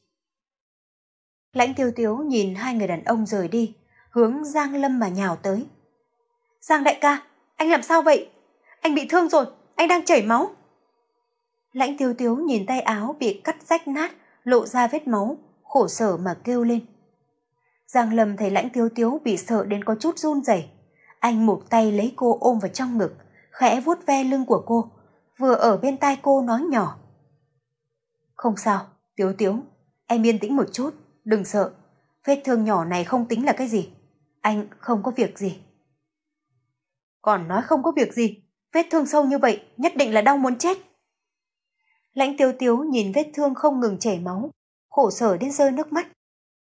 Lãnh Tiếu Tiếu nhìn hai người đàn ông rời đi, hướng Giang Lâm mà nhào tới. Giang đại ca, anh làm sao vậy? Anh bị thương rồi, anh đang chảy máu. Lãnh Tiếu Tiếu nhìn tay áo bị cắt rách nát, lộ ra vết máu, khổ sở mà kêu lên. Giang Lâm thấy Lãnh Tiếu Tiếu bị sợ đến có chút run rẩy, anh một tay lấy cô ôm vào trong ngực, khẽ vuốt ve lưng của cô, vừa ở bên tai cô nói nhỏ: không sao, Tiếu Tiếu, em yên tĩnh một chút, đừng sợ, vết thương nhỏ này không tính là cái gì, anh không có việc gì. Còn nói không có việc gì, vết thương sâu như vậy nhất định là đau muốn chết. Lãnh Tiếu Tiếu nhìn vết thương không ngừng chảy máu, khổ sở đến rơi nước mắt.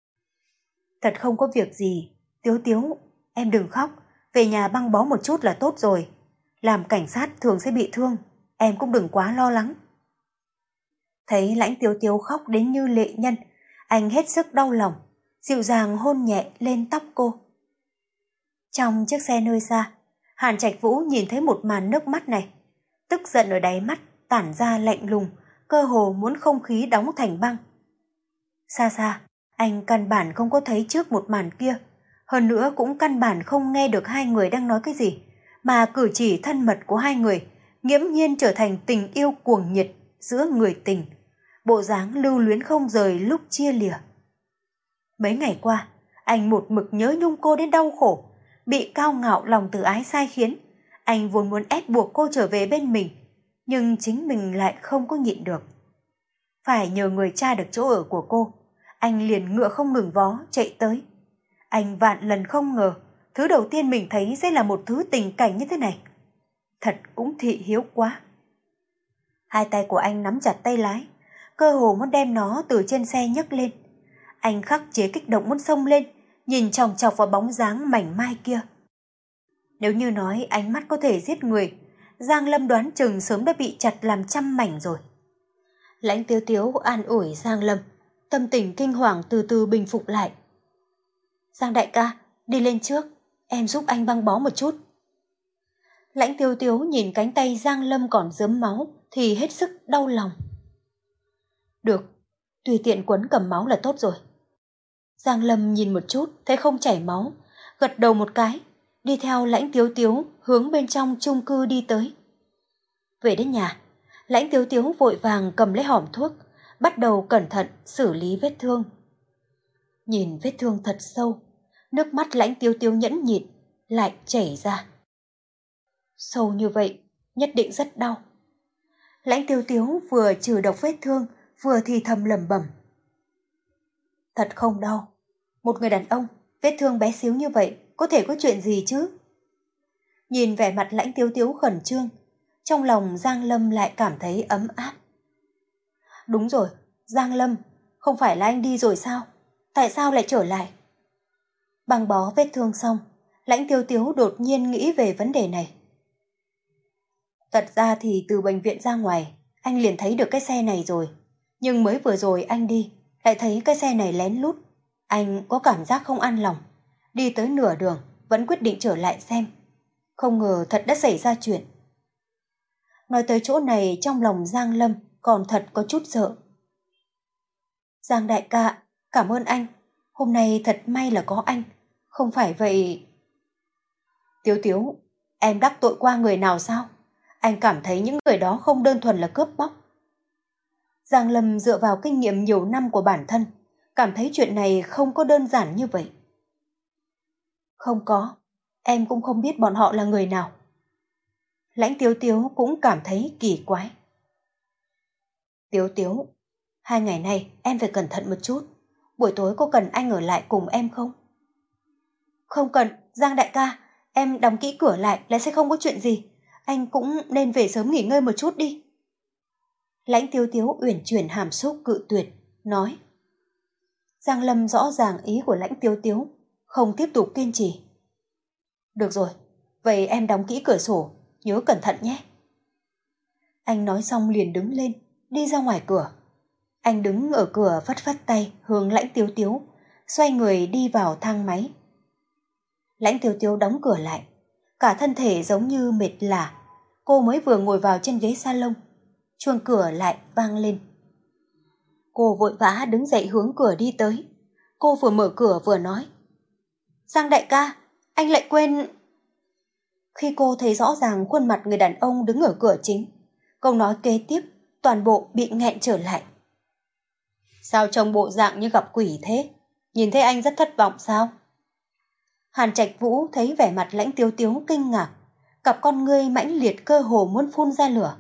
Thật không có việc gì, Tiếu Tiếu, em đừng khóc, về nhà băng bó một chút là tốt rồi. Làm cảnh sát thường sẽ bị thương, em cũng đừng quá lo lắng. Thấy Lãnh Tiếu Tiếu khóc đến như lệ nhân, anh hết sức đau lòng, dịu dàng hôn nhẹ lên tóc cô. Trong chiếc xe nơi xa, Hàn Trạch Vũ nhìn thấy một màn nước mắt này, tức giận ở đáy mắt tản ra lạnh lùng, cơ hồ muốn không khí đóng thành băng. Xa xa, anh căn bản không có thấy trước một màn kia, hơn nữa cũng căn bản không nghe được hai người đang nói cái gì, mà cử chỉ thân mật của hai người nghiễm nhiên trở thành tình yêu cuồng nhiệt giữa người tình, bộ dáng lưu luyến không rời lúc chia lìa. Mấy ngày qua, anh một mực nhớ nhung cô đến đau khổ, bị cao ngạo lòng từ ái sai khiến. Anh vốn muốn ép buộc cô trở về bên mình, nhưng chính mình lại không có nhịn được. Phải nhờ người tra được chỗ ở của cô, anh liền ngựa không ngừng vó chạy tới. Anh vạn lần không ngờ, thứ đầu tiên mình thấy sẽ là một thứ tình cảnh như thế này. Thật cũng thị hiếu quá. Hai tay của anh nắm chặt tay lái, cơ hồ muốn đem nó từ trên xe nhấc lên. Anh khắc chế kích động muốn xông lên, nhìn chòng chọc vào bóng dáng mảnh mai kia. Nếu như nói ánh mắt có thể giết người, Giang Lâm đoán chừng sớm đã bị chặt làm trăm mảnh rồi. Lãnh Tiếu Tiếu an ủi Giang Lâm, tâm tình kinh hoàng từ từ bình phục lại. Giang đại ca, đi lên trước, em giúp anh băng bó một chút. Lãnh Tiếu Tiếu nhìn cánh tay Giang Lâm còn rớm máu thì hết sức đau lòng. Được, tùy tiện quấn cầm máu là tốt rồi. Giang Lâm nhìn một chút thấy không chảy máu, gật đầu một cái, đi theo Lãnh Tiếu Tiếu hướng bên trong chung cư đi tới. Về đến nhà, Lãnh Tiếu Tiếu vội vàng cầm lấy hòm thuốc, bắt đầu cẩn thận xử lý vết thương. Nhìn vết thương thật sâu, nước mắt Lãnh Tiếu Tiếu nhẫn nhịn lại chảy ra. Sâu như vậy, nhất định rất đau. Lãnh Tiếu Tiếu vừa trừ độc vết thương, vừa thì thầm lẩm bẩm. Thật không đau. Một người đàn ông, vết thương bé xíu như vậy, có thể có chuyện gì chứ? Nhìn vẻ mặt Lãnh Tiếu Tiếu khẩn trương, trong lòng Giang Lâm lại cảm thấy ấm áp. Đúng rồi, Giang Lâm, không phải là anh đi rồi sao? Tại sao lại trở lại? Băng bó vết thương xong, Lãnh Tiếu Tiếu đột nhiên nghĩ về vấn đề này. Thật ra thì từ bệnh viện ra ngoài, anh liền thấy được cái xe này rồi. Nhưng mới vừa rồi anh đi, lại thấy cái xe này lén lút. Anh có cảm giác không an lòng. Đi tới nửa đường, vẫn quyết định trở lại xem. Không ngờ thật đã xảy ra chuyện. Nói tới chỗ này trong lòng Giang Lâm còn thật có chút sợ. Giang đại ca, cảm ơn anh. Hôm nay thật may là có anh. Không phải vậy... Tiếu Tiếu, em đắc tội qua người nào sao? Anh cảm thấy những người đó không đơn thuần là cướp bóc. Giang Lâm dựa vào kinh nghiệm nhiều năm của bản thân, cảm thấy chuyện này không có đơn giản như vậy. Không có, em cũng không biết bọn họ là người nào. Lãnh Tiếu Tiếu cũng cảm thấy kỳ quái. Tiếu Tiếu, hai ngày nay em phải cẩn thận một chút. Buổi tối cô cần anh ở lại cùng em không? Không cần, Giang đại ca, em đóng kỹ cửa lại là sẽ không có chuyện gì. Anh cũng nên về sớm nghỉ ngơi một chút đi. Lãnh Tiếu Tiếu uyển chuyển hàm xúc cự tuyệt, nói. Giang Lâm rõ ràng ý của Lãnh Tiếu Tiếu, không tiếp tục kiên trì. Được rồi, vậy em đóng kỹ cửa sổ, nhớ cẩn thận nhé. Anh nói xong liền đứng lên, đi ra ngoài cửa. Anh đứng ở cửa phất phất tay hướng Lãnh Tiếu Tiếu, xoay người đi vào thang máy. Lãnh Tiếu Tiếu đóng cửa lại, cả thân thể giống như mệt lả. Cô mới vừa ngồi vào trên ghế salon, chuông cửa lại vang lên. Cô vội vã đứng dậy hướng cửa đi tới. Cô vừa mở cửa vừa nói. Giang đại ca, anh lại quên... Khi cô thấy rõ ràng khuôn mặt người đàn ông đứng ở cửa chính, câu nói kế tiếp toàn bộ bị nghẹn trở lại. Sao trông bộ dạng như gặp quỷ thế? Nhìn thấy anh rất thất vọng sao? Hàn Trạch Vũ thấy vẻ mặt Lãnh Tiếu Tiếu kinh ngạc, cặp con ngươi mãnh liệt cơ hồ muốn phun ra lửa.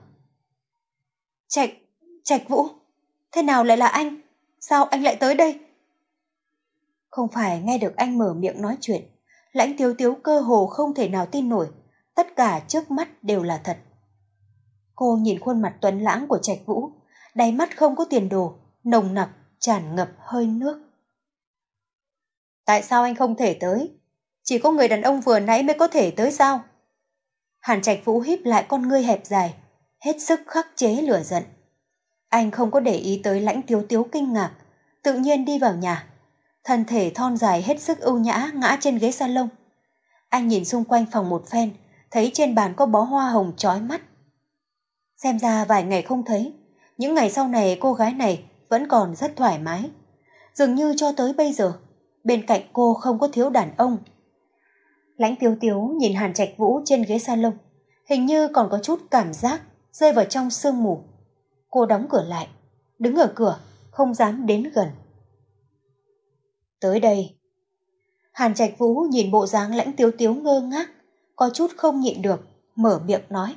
Trạch, Trạch Vũ, thế nào lại là anh? Sao anh lại tới đây? Không phải nghe được anh mở miệng nói chuyện, Lãnh Tiếu Tiếu cơ hồ không thể nào tin nổi, tất cả trước mắt đều là thật. Cô nhìn khuôn mặt tuấn lãng của Trạch Vũ, đáy mắt không có tiền đồ, nồng nặc, tràn ngập hơi nước. Tại sao anh không thể tới? Chỉ có người đàn ông vừa nãy mới có thể tới sao? Hàn Trạch Vũ híp lại con ngươi hẹp dài, hết sức khắc chế lửa giận. Anh không có để ý tới Lãnh Tiếu Tiếu kinh ngạc, tự nhiên đi vào nhà. Thân thể thon dài hết sức ưu nhã ngã trên ghế salon. Anh nhìn xung quanh phòng một phen, thấy trên bàn có bó hoa hồng chói mắt. Xem ra vài ngày không thấy, những ngày sau này cô gái này vẫn còn rất thoải mái. Dường như cho tới bây giờ, bên cạnh cô không có thiếu đàn ông. Lãnh Tiếu Tiếu nhìn Hàn Trạch Vũ trên ghế salon, hình như còn có chút cảm giác rơi vào trong sương mù. Cô đóng cửa lại, đứng ở cửa, không dám đến gần. Tới đây. Hàn Trạch Vũ nhìn bộ dáng Lãnh Tiếu Tiếu ngơ ngác, có chút không nhịn được, mở miệng nói.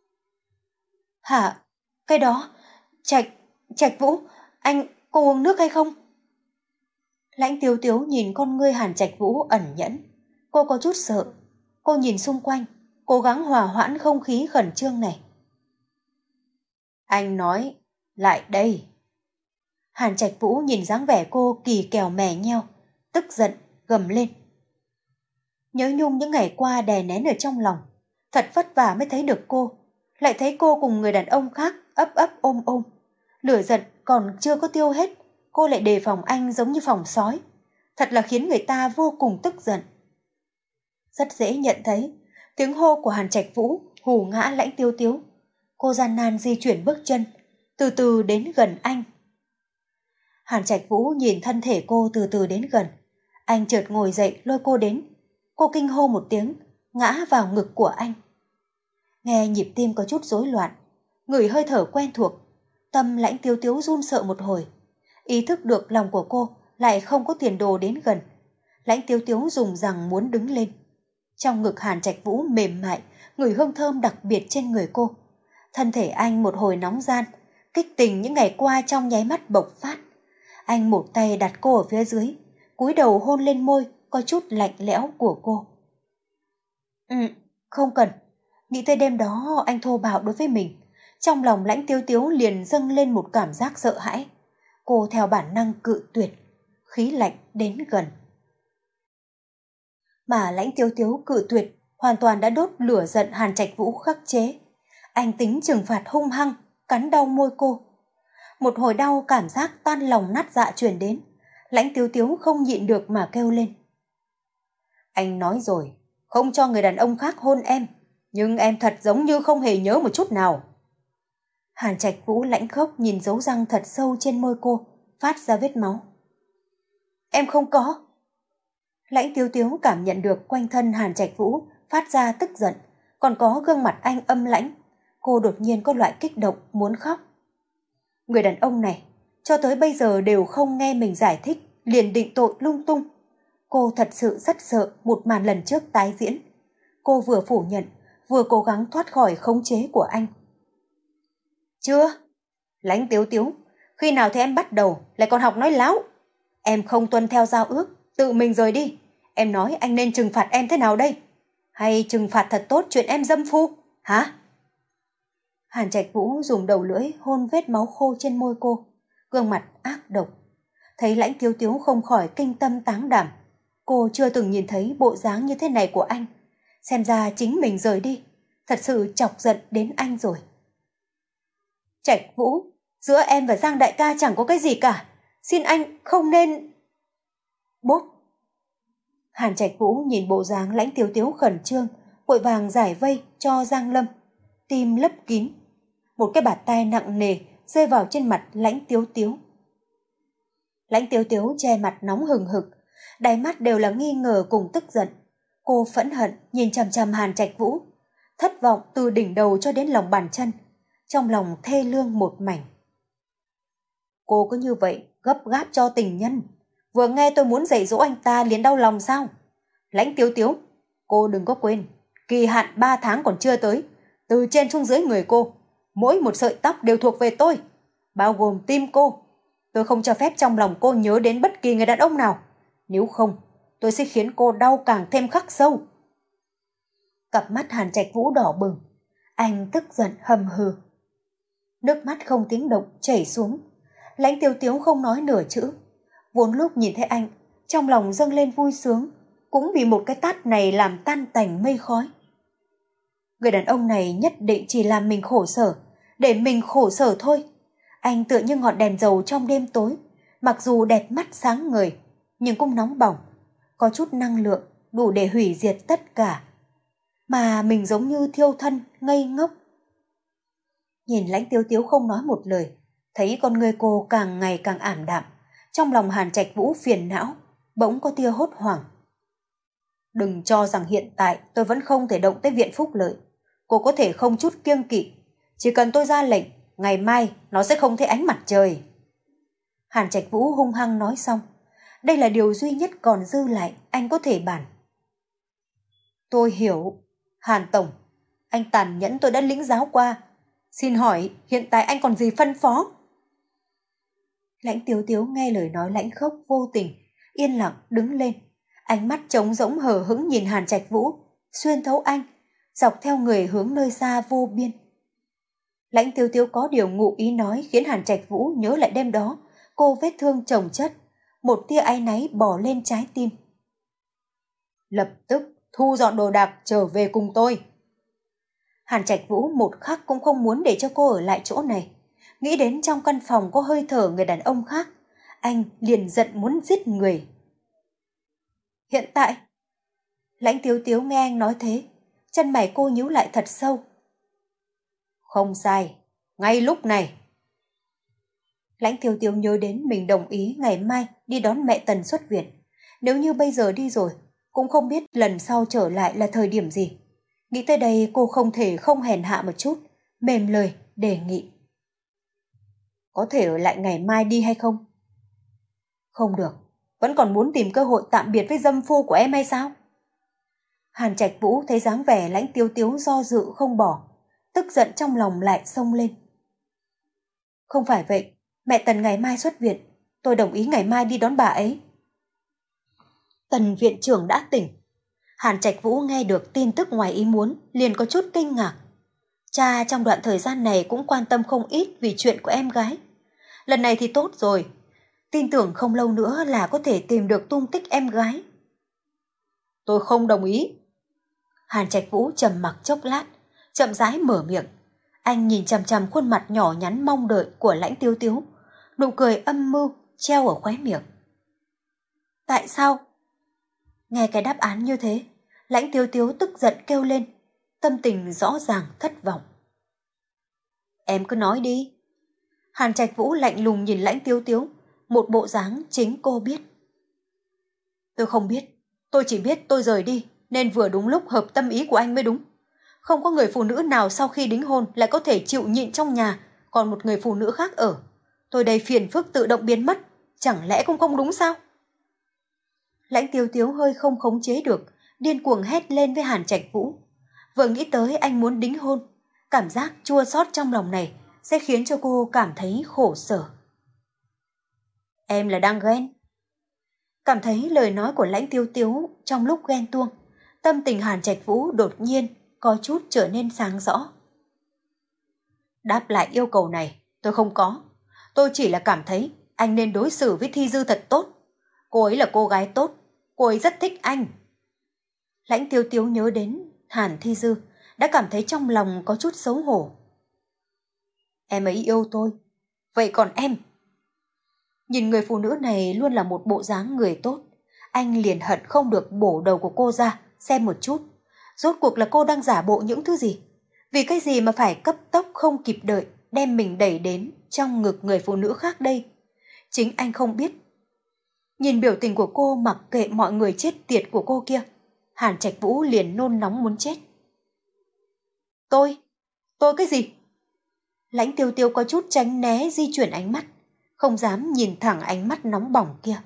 Hả? Cái đó, Trạch, Trạch Vũ, anh, cô uống nước hay không? Lãnh Tiếu Tiếu nhìn con ngươi Hàn Trạch Vũ ẩn nhẫn. Cô có chút sợ. Cô nhìn xung quanh, cố gắng hòa hoãn không khí khẩn trương này. Anh nói, lại đây. Hàn Trạch Vũ nhìn dáng vẻ cô kỳ kèo mè nheo, tức giận, gầm lên. Nhớ nhung những ngày qua đè nén ở trong lòng, thật vất vả mới thấy được cô, lại thấy cô cùng người đàn ông khác ấp ấp ôm ôm. Lửa giận còn chưa có tiêu hết, cô lại đề phòng anh giống như phòng sói. Thật là khiến người ta vô cùng tức giận. Rất dễ nhận thấy, tiếng hô của Hàn Trạch Vũ hù ngã Lãnh Tiếu Tiếu. Cô gian nan di chuyển bước chân, từ từ đến gần anh. Hàn Trạch Vũ nhìn thân thể cô từ từ đến gần. Anh chợt ngồi dậy lôi cô đến. Cô kinh hô một tiếng, ngã vào ngực của anh. Nghe nhịp tim có chút rối loạn, ngửi hơi thở quen thuộc, tâm Lãnh Tiếu Tiếu run sợ một hồi. Ý thức được lòng của cô lại không có tiền đồ đến gần. Lãnh Tiếu Tiếu dùng rằng muốn đứng lên. Trong ngực Hàn Trạch Vũ mềm mại, ngửi hương thơm đặc biệt trên người cô. Thân thể anh một hồi nóng gian, kích tình những ngày qua trong nháy mắt bộc phát. Anh một tay đặt cô ở phía dưới, cúi đầu hôn lên môi có chút lạnh lẽo của cô. Ừ, không cần. Nghĩ tới đêm đó anh thô bạo đối với mình, trong lòng Lãnh Tiếu Tiếu liền dâng lên một cảm giác sợ hãi. Cô theo bản năng cự tuyệt, khí lạnh đến gần. Mà Lãnh Tiếu Tiếu cự tuyệt hoàn toàn đã đốt lửa giận Hàn Trạch Vũ khắc chế. Anh tính trừng phạt hung hăng, cắn đau môi cô. Một hồi đau cảm giác tan lòng nát dạ truyền đến, Lãnh Tiếu Tiếu không nhịn được mà kêu lên. Anh nói rồi, không cho người đàn ông khác hôn em, nhưng em thật giống như không hề nhớ một chút nào. Hàn Trạch Vũ lãnh khốc nhìn dấu răng thật sâu trên môi cô, phát ra vết máu. Em không có. Lãnh Tiếu Tiếu cảm nhận được quanh thân Hàn Trạch Vũ phát ra tức giận, còn có gương mặt anh âm lãnh. Cô đột nhiên có loại kích động muốn khóc. Người đàn ông này cho tới bây giờ đều không nghe mình giải thích, liền định tội lung tung. Cô thật sự rất sợ một màn lần trước tái diễn. Cô vừa phủ nhận, vừa cố gắng thoát khỏi khống chế của anh. Chưa. Lãnh Tiếu Tiếu, khi nào thì em bắt đầu lại còn học nói láo. Em không tuân theo giao ước, tự mình rời đi. Em nói anh nên trừng phạt em thế nào đây? Hay trừng phạt thật tốt chuyện em dâm phu, hả? Hàn Trạch Vũ dùng đầu lưỡi hôn vết máu khô trên môi cô, gương mặt ác độc. Thấy Lãnh Tiếu Tiếu không khỏi kinh tâm táng đảm. Cô chưa từng nhìn thấy bộ dáng như thế này của anh. Xem ra chính mình rời đi, thật sự chọc giận đến anh rồi. Trạch Vũ, giữa em và Giang đại ca chẳng có cái gì cả. Xin anh không nên... Bốp. Hàn Trạch Vũ nhìn bộ dáng Lãnh Tiếu Tiếu khẩn trương, vội vàng giải vây cho Giang Lâm. Tim lấp kín. Một cái bạt tay nặng nề rơi vào trên mặt Lãnh Tiếu Tiếu. Lãnh Tiếu Tiếu che mặt nóng hừng hực, đáy mắt đều là nghi ngờ cùng tức giận. Cô phẫn hận nhìn chằm chằm Hàn Trạch Vũ, thất vọng từ đỉnh đầu cho đến lòng bàn chân, trong lòng thê lương một mảnh. Cô cứ như vậy gấp gáp cho tình nhân, vừa nghe tôi muốn dạy dỗ anh ta liền đau lòng sao? Lãnh Tiếu Tiếu, cô đừng có quên, kỳ hạn ba tháng còn chưa tới, từ trên xuống dưới người cô, mỗi một sợi tóc đều thuộc về tôi, bao gồm tim cô. Tôi không cho phép trong lòng cô nhớ đến bất kỳ người đàn ông nào, nếu không tôi sẽ khiến cô đau càng thêm khắc sâu. Cặp mắt Hàn Trạch Vũ đỏ bừng, anh tức giận hầm hừ. Nước mắt không tiếng động chảy xuống. Lãnh Tiếu Tiếu không nói nửa chữ. Vốn lúc nhìn thấy anh, trong lòng dâng lên vui sướng, cũng vì một cái tát này làm tan tành mây khói. Người đàn ông này nhất định chỉ làm mình khổ sở, để mình khổ sở thôi. Anh tựa như ngọn đèn dầu trong đêm tối, mặc dù đẹp mắt sáng ngời, nhưng cũng nóng bỏng, có chút năng lượng đủ để hủy diệt tất cả. Mà mình giống như thiêu thân, ngây ngốc. Nhìn Lãnh Tiếu Tiếu không nói một lời, thấy con người cô càng ngày càng ảm đạm, trong lòng Hàn Trạch Vũ phiền não, bỗng có tia hốt hoảng. Đừng cho rằng hiện tại tôi vẫn không thể động tới viện phúc lợi. Cô có thể không chút kiêng kỵ, chỉ cần tôi ra lệnh, ngày mai nó sẽ không thấy ánh mặt trời. Hàn Trạch Vũ hung hăng nói xong, đây là điều duy nhất còn dư lại anh có thể bàn. Tôi hiểu, Hàn Tổng, anh tàn nhẫn tôi đã lĩnh giáo qua. Xin hỏi hiện tại anh còn gì phân phó? Lãnh Tiếu Tiếu nghe lời nói lãnh khốc vô tình, yên lặng đứng lên, ánh mắt trống rỗng hờ hững nhìn Hàn Trạch Vũ, xuyên thấu anh, dọc theo người hướng nơi xa vô biên. Lãnh Tiếu Tiếu có điều ngụ ý nói khiến Hàn Trạch Vũ nhớ lại đêm đó, cô vết thương chồng chất, một tia áy náy bò lên trái tim. Lập tức thu dọn đồ đạc trở về cùng tôi. Hàn Trạch Vũ một khắc cũng không muốn để cho cô ở lại chỗ này. Nghĩ đến trong căn phòng có hơi thở người đàn ông khác, anh liền giận muốn giết người. Hiện tại, Lãnh Tiếu Tiếu nghe anh nói thế, chân mày cô nhíu lại thật sâu. Không sai, ngay lúc này. Lãnh Tiếu Tiếu nhớ đến mình đồng ý ngày mai đi đón mẹ Tần xuất viện. Nếu như bây giờ đi rồi, cũng không biết lần sau trở lại là thời điểm gì. Nghĩ tới đây cô không thể không hèn hạ một chút, mềm lời đề nghị. Có thể ở lại ngày mai đi hay không? Không được, vẫn còn muốn tìm cơ hội tạm biệt với dâm phu của em hay sao? Hàn Trạch Vũ thấy dáng vẻ Lãnh Tiếu Tiếu do dự không bỏ, tức giận trong lòng lại xông lên. Không phải vậy, mẹ Tần ngày mai xuất viện, tôi đồng ý ngày mai đi đón bà ấy. Tần viện trưởng đã tỉnh. Hàn Trạch Vũ nghe được tin tức ngoài ý muốn, liền có chút kinh ngạc. Cha trong đoạn thời gian này cũng quan tâm không ít vì chuyện của em gái. Lần này thì tốt rồi, tin tưởng không lâu nữa là có thể tìm được tung tích em gái. Tôi không đồng ý. Hàn Trạch Vũ trầm mặc chốc lát, chậm rãi mở miệng. Anh nhìn chằm chằm khuôn mặt nhỏ nhắn mong đợi của Lãnh Tiếu Tiếu, nụ cười âm mưu treo ở khóe miệng. Tại sao? Nghe cái đáp án như thế, Lãnh Tiếu Tiếu tức giận kêu lên, tâm tình rõ ràng thất vọng. Em cứ nói đi. Hàn Trạch Vũ lạnh lùng nhìn Lãnh Tiếu Tiếu, một bộ dáng chính cô biết. Tôi không biết, tôi chỉ biết tôi rời đi, nên vừa đúng lúc hợp tâm ý của anh mới đúng. Không có người phụ nữ nào sau khi đính hôn lại có thể chịu nhịn trong nhà, còn một người phụ nữ khác ở. Tôi đây phiền phức tự động biến mất, chẳng lẽ cũng không đúng sao? Lãnh Tiếu Tiếu hơi không khống chế được, điên cuồng hét lên với Hàn Trạch Vũ. Vừa nghĩ tới anh muốn đính hôn, cảm giác chua xót trong lòng này sẽ khiến cho cô cảm thấy khổ sở. Em là đang ghen. Cảm thấy lời nói của Lãnh Tiêu Tiếu trong lúc ghen tuông, tâm tình Hàn Trạch Vũ đột nhiên có chút trở nên sáng rõ. Đáp lại yêu cầu này, tôi không có. Tôi chỉ là cảm thấy anh nên đối xử với Thi Dư thật tốt. Cô ấy là cô gái tốt, cô ấy rất thích anh. Lãnh Tiêu Tiếu nhớ đến Hàn Thi Dư, đã cảm thấy trong lòng có chút xấu hổ. Em ấy yêu tôi, vậy còn em? Nhìn người phụ nữ này luôn là một bộ dáng người tốt, anh liền hận không được bổ đầu của cô ra, xem một chút. Rốt cuộc là cô đang giả bộ những thứ gì? Vì cái gì mà phải cấp tốc không kịp đợi, đem mình đẩy đến trong ngực người phụ nữ khác đây? Chính anh không biết. Nhìn biểu tình của cô mặc kệ mọi người chết tiệt của cô kia, Hàn Trạch Vũ liền nôn nóng muốn chết. Tôi? Tôi cái gì? Lãnh Tiêu Tiêu có chút tránh né di chuyển ánh mắt, không dám nhìn thẳng ánh mắt nóng bỏng kia.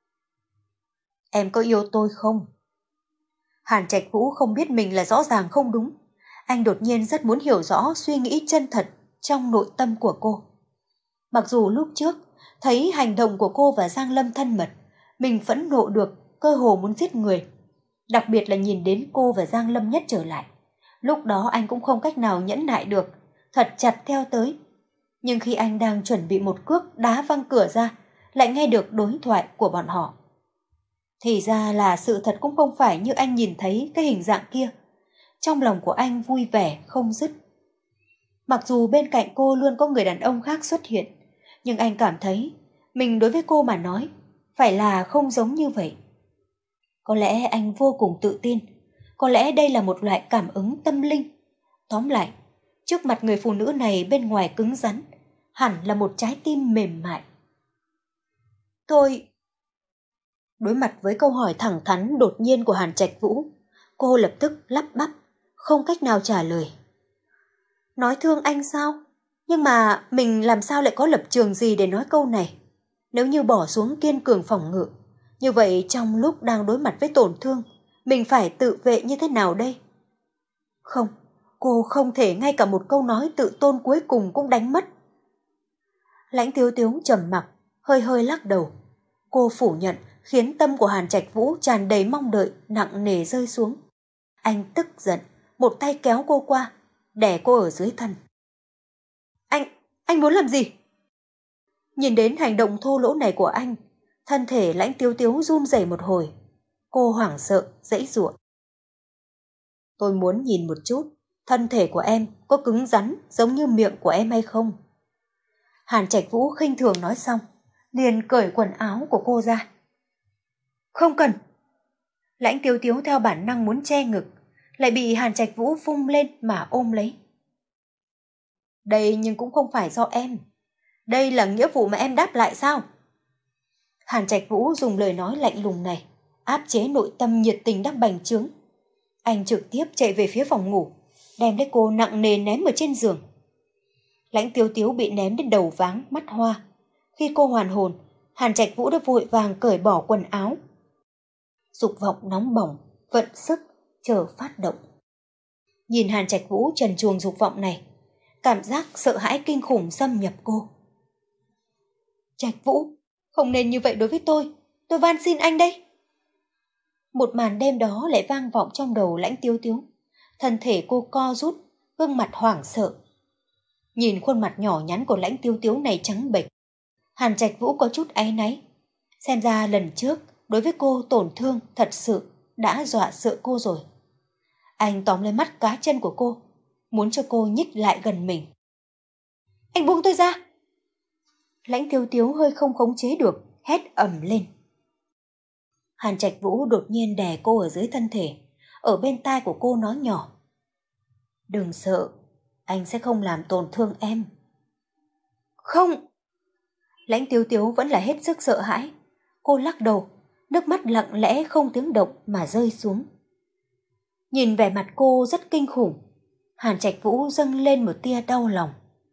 Em có yêu tôi không? Hàn Trạch Vũ không biết mình là rõ ràng không đúng. Anh đột nhiên rất muốn hiểu rõ suy nghĩ chân thật trong nội tâm của cô. Mặc dù lúc trước thấy hành động của cô và Giang Lâm thân mật, mình phẫn nộ được, cơ hồ muốn giết người. Đặc biệt là nhìn đến cô và Giang Lâm Nhất trở lại. Lúc đó anh cũng không cách nào nhẫn nại được, thật chặt theo tới. Nhưng khi anh đang chuẩn bị một cước đá văng cửa ra, lại nghe được đối thoại của bọn họ. Thì ra là sự thật cũng không phải như anh nhìn thấy cái hình dạng kia. Trong lòng của anh vui vẻ không dứt. Mặc dù bên cạnh cô luôn có người đàn ông khác xuất hiện, nhưng anh cảm thấy mình đối với cô mà nói phải là không giống như vậy. Có lẽ anh vô cùng tự tin, có lẽ đây là một loại cảm ứng tâm linh. Tóm lại, trước mặt người phụ nữ này bên ngoài cứng rắn, hẳn là một trái tim mềm mại. Tôi... Đối mặt với câu hỏi thẳng thắn đột nhiên của Hàn Trạch Vũ, cô lập tức lắp bắp, không cách nào trả lời. Nói thương anh sao? Nhưng mà mình làm sao lại có lập trường gì để nói câu này? Nếu như bỏ xuống kiên cường phòng ngự, như vậy trong lúc đang đối mặt với tổn thương, mình phải tự vệ như thế nào đây? Không, cô không thể ngay cả một câu nói tự tôn cuối cùng cũng đánh mất. Lãnh Tiếu Tiếu trầm mặc, hơi hơi lắc đầu. Cô phủ nhận, khiến tâm của Hàn Trạch Vũ tràn đầy mong đợi, nặng nề rơi xuống. Anh tức giận, một tay kéo cô qua, đè cô ở dưới thân. Anh, anh muốn làm gì? Nhìn đến hành động thô lỗ này của anh, thân thể Lãnh Tiếu Tiếu run rẩy một hồi. Cô hoảng sợ, giãy giụa. Tôi muốn nhìn một chút, thân thể của em có cứng rắn giống như miệng của em hay không? Hàn Trạch Vũ khinh thường nói xong, liền cởi quần áo của cô ra. Không cần. Lãnh Tiếu Tiếu theo bản năng muốn che ngực, lại bị Hàn Trạch Vũ vung lên mà ôm lấy. Đây nhưng cũng không phải do em. Đây là nghĩa vụ mà em đáp lại sao? Hàn Trạch Vũ dùng lời nói lạnh lùng này áp chế nội tâm nhiệt tình đang bành trướng. Anh trực tiếp chạy về phía phòng ngủ, đem lấy cô nặng nề ném ở trên giường. Lãnh Tiếu Tiếu bị ném đến đầu váng mắt hoa. Khi cô hoàn hồn, Hàn Trạch Vũ đã vội vàng cởi bỏ quần áo. Dục vọng nóng bỏng, vận sức, chờ phát động. Nhìn Hàn Trạch Vũ trần truồng dục vọng này, cảm giác sợ hãi kinh khủng xâm nhập cô. Trạch Vũ, không nên như vậy đối với tôi, tôi van xin anh đây. Một màn đêm đó lại vang vọng trong đầu Lãnh Tiếu Tiếu. Thân thể cô co rút, gương mặt hoảng sợ. Nhìn khuôn mặt nhỏ nhắn của Lãnh Tiếu Tiếu này trắng bệch, Hàn Trạch Vũ có chút áy náy. Xem ra lần trước đối với cô tổn thương thật sự đã dọa sợ cô rồi. Anh tóm lấy mắt cá chân của cô, muốn cho cô nhích lại gần mình. Anh buông tôi ra! Lãnh Tiếu Tiếu hơi không khống chế được, hét ầm lên. Hàn Trạch Vũ đột nhiên đè cô ở dưới thân thể, ở bên tai của cô nói nhỏ. Đừng sợ, anh sẽ không làm tổn thương em. Không! Lãnh Tiếu Tiếu vẫn là hết sức sợ hãi. Cô lắc đầu, nước mắt lặng lẽ không tiếng động mà rơi xuống. Nhìn vẻ mặt cô rất kinh khủng, Hàn Trạch Vũ dâng lên một tia đau lòng.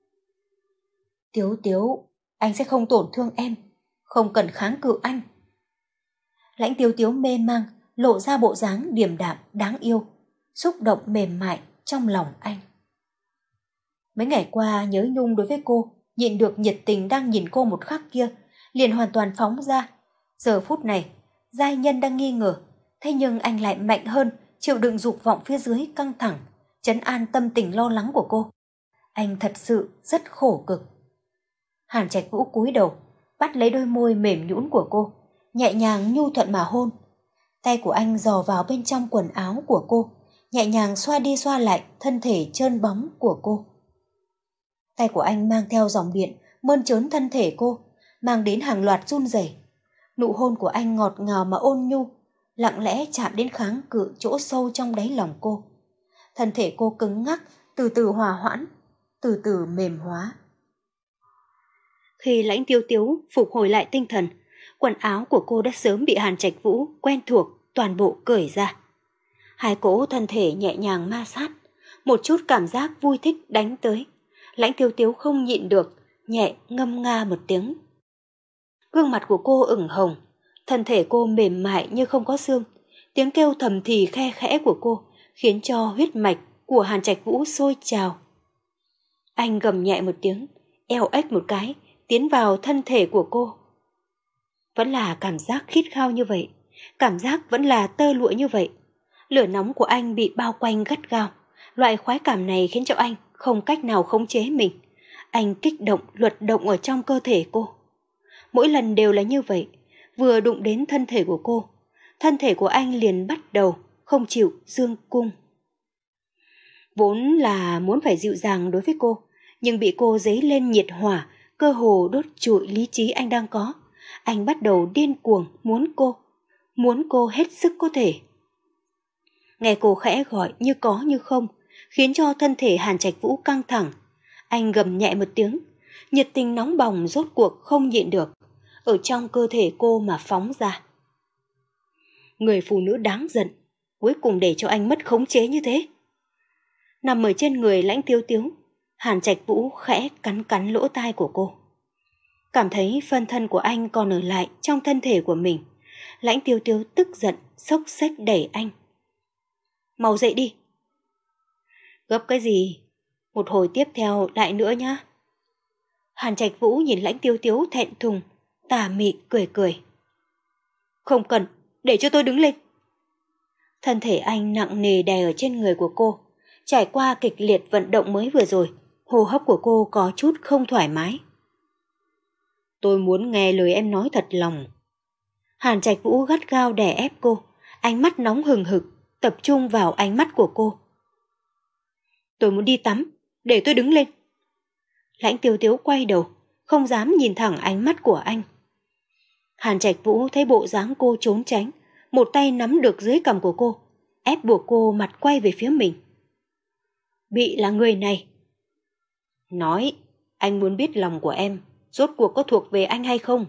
Tiếu Tiếu, anh sẽ không tổn thương em, không cần kháng cự anh. Lãnh Tiếu Tiếu mê mang, lộ ra bộ dáng điềm đạm đáng yêu, xúc động mềm mại trong lòng anh. Mấy ngày qua nhớ nhung đối với cô, nhịn được nhiệt tình đang nhìn cô một khắc kia, liền hoàn toàn phóng ra. Giờ phút này, giai nhân đang nghi ngờ, thế nhưng anh lại mạnh hơn, chịu đựng dục vọng phía dưới căng thẳng, trấn an tâm tình lo lắng của cô. Anh thật sự rất khổ cực. Hàn Trạch Vũ cúi đầu, bắt lấy đôi môi mềm nhũn của cô, nhẹ nhàng nhu thuận mà hôn. Tay của anh dò vào bên trong quần áo của cô, nhẹ nhàng xoa đi xoa lại thân thể trơn bóng của cô. Tay của anh mang theo dòng điện, mơn trớn thân thể cô, mang đến hàng loạt run rẩy. Nụ hôn của anh ngọt ngào mà ôn nhu, lặng lẽ chạm đến kháng cự chỗ sâu trong đáy lòng cô. Thân thể cô cứng ngắc, từ từ hòa hoãn, từ từ mềm hóa. Khi Lãnh Tiêu Tiếu phục hồi lại tinh thần, quần áo của cô đã sớm bị Hàn Trạch Vũ quen thuộc toàn bộ cởi ra. Hai cỗ thân thể nhẹ nhàng ma sát, một chút cảm giác vui thích đánh tới. Lãnh Tiêu Tiếu không nhịn được, nhẹ ngâm nga một tiếng. Gương mặt của cô ửng hồng, thân thể cô mềm mại như không có xương. Tiếng kêu thầm thì khe khẽ của cô khiến cho huyết mạch của Hàn Trạch Vũ sôi trào. Anh gầm nhẹ một tiếng, eo ếch một cái, tiến vào thân thể của cô. Vẫn là cảm giác khít khao như vậy, cảm giác vẫn là tơ lụa như vậy. Lửa nóng của anh bị bao quanh gắt gao, loại khoái cảm này khiến cho anh không cách nào khống chế mình. Anh kích động luật động ở trong cơ thể cô. Mỗi lần đều là như vậy, vừa đụng đến thân thể của cô, thân thể của anh liền bắt đầu không chịu dương cung. Vốn là muốn phải dịu dàng đối với cô, nhưng bị cô dấy lên nhiệt hỏa, cơ hồ đốt trụi lý trí anh đang có. Anh bắt đầu điên cuồng muốn cô, muốn cô hết sức có thể. Nghe cô khẽ gọi như có như không, khiến cho thân thể Hàn Trạch Vũ căng thẳng. Anh gầm nhẹ một tiếng, nhiệt tình nóng bỏng rốt cuộc không nhịn được, ở trong cơ thể cô mà phóng ra. Người phụ nữ đáng giận, cuối cùng để cho anh mất khống chế như thế. Nằm ở trên người Lãnh Tiêu Tiếu, Hàn Trạch Vũ khẽ cắn cắn lỗ tai của cô. Cảm thấy phân thân của anh còn ở lại trong thân thể của mình, Lãnh Tiêu Tiếu tức giận, xốc xếch đẩy anh. Mau dậy đi. Gấp cái gì? Một hồi tiếp theo lại nữa nhá. Hàn Trạch Vũ nhìn Lãnh Tiêu Tiếu thẹn thùng, tà mị cười cười. Không cần, để cho tôi đứng lên. Thân thể anh nặng nề đè ở trên người của cô. Trải qua kịch liệt vận động mới vừa rồi, hô hấp của cô có chút không thoải mái. Tôi muốn nghe lời em nói thật lòng. Hàn Trạch Vũ gắt gao đè ép cô, ánh mắt nóng hừng hực, tập trung vào ánh mắt của cô. Tôi muốn đi tắm, để tôi đứng lên. Lãnh Tiêu Tiếu quay đầu, không dám nhìn thẳng ánh mắt của anh. Hàn Trạch Vũ thấy bộ dáng cô trốn tránh, một tay nắm được dưới cằm của cô, ép buộc cô mặt quay về phía mình. Bị là người này. Nói, anh muốn biết lòng của em, rốt cuộc có thuộc về anh hay không?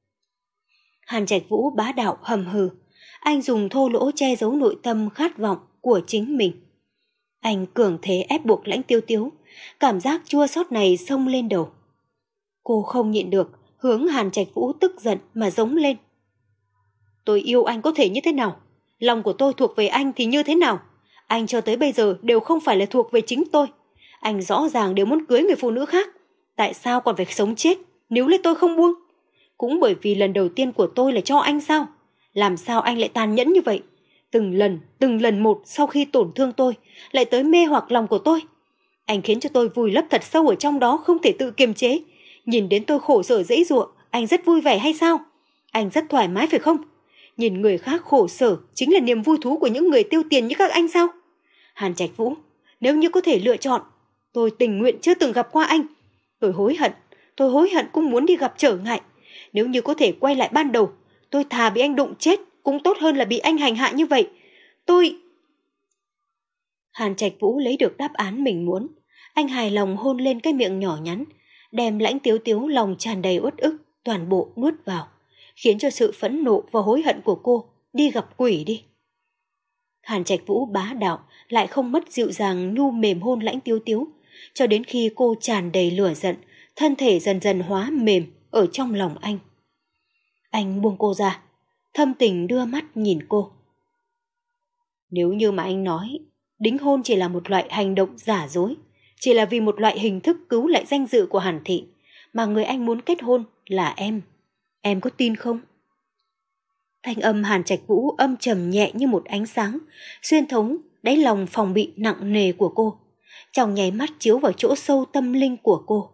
Hàn Trạch Vũ bá đạo hầm hừ, anh dùng thô lỗ che giấu nội tâm khát vọng của chính mình. Anh cường thế ép buộc Lãnh Tiêu Tiếu, cảm giác chua xót này xông lên đầu. Cô không nhịn được, hướng Hàn Trạch Vũ tức giận mà giống lên. Tôi yêu anh có thể như thế nào? Lòng của tôi thuộc về anh thì như thế nào? Anh cho tới bây giờ đều không phải là thuộc về chính tôi. Anh rõ ràng đều muốn cưới người phụ nữ khác. Tại sao còn phải sống chết nếu lấy tôi không buông? Cũng bởi vì lần đầu tiên của tôi là cho anh sao? Làm sao anh lại tàn nhẫn như vậy? Từng lần, từng lần một sau khi tổn thương tôi, lại tới mê hoặc lòng của tôi. Anh khiến cho tôi vùi lấp thật sâu ở trong đó không thể tự kiềm chế. Nhìn đến tôi khổ sở dãy giụa, anh rất vui vẻ hay sao? Anh rất thoải mái phải không? Nhìn người khác khổ sở chính là niềm vui thú của những người tiêu tiền như các anh sao? Hàn Trạch Vũ, nếu như có thể lựa chọn, tôi tình nguyện chưa từng gặp qua anh. Tôi hối hận, tôi hối hận cũng muốn đi gặp trở ngại. Nếu như có thể quay lại ban đầu, tôi thà bị anh đụng chết cũng tốt hơn là bị anh hành hạ như vậy. Tôi... Hàn Trạch Vũ lấy được đáp án mình muốn. Anh hài lòng hôn lên cái miệng nhỏ nhắn, đem Lãnh Tiếu Tiếu lòng tràn đầy uất ức toàn bộ nuốt vào, khiến cho sự phẫn nộ và hối hận của cô đi gặp quỷ đi. Hàn Trạch Vũ bá đạo lại không mất dịu dàng nhu mềm hôn Lãnh Tiếu Tiếu, cho đến khi cô tràn đầy lửa giận, thân thể dần dần hóa mềm ở trong lòng anh. Anh buông cô ra, thâm tình đưa mắt nhìn cô. Nếu như mà anh nói, đính hôn chỉ là một loại hành động giả dối, chỉ là vì một loại hình thức cứu lại danh dự của Hàn thị, mà người anh muốn kết hôn là em, em có tin không? Thanh âm Hàn Trạch Vũ âm trầm nhẹ như một ánh sáng, xuyên thấu đáy lòng phòng bị nặng nề của cô, trong nháy mắt chiếu vào chỗ sâu tâm linh của cô.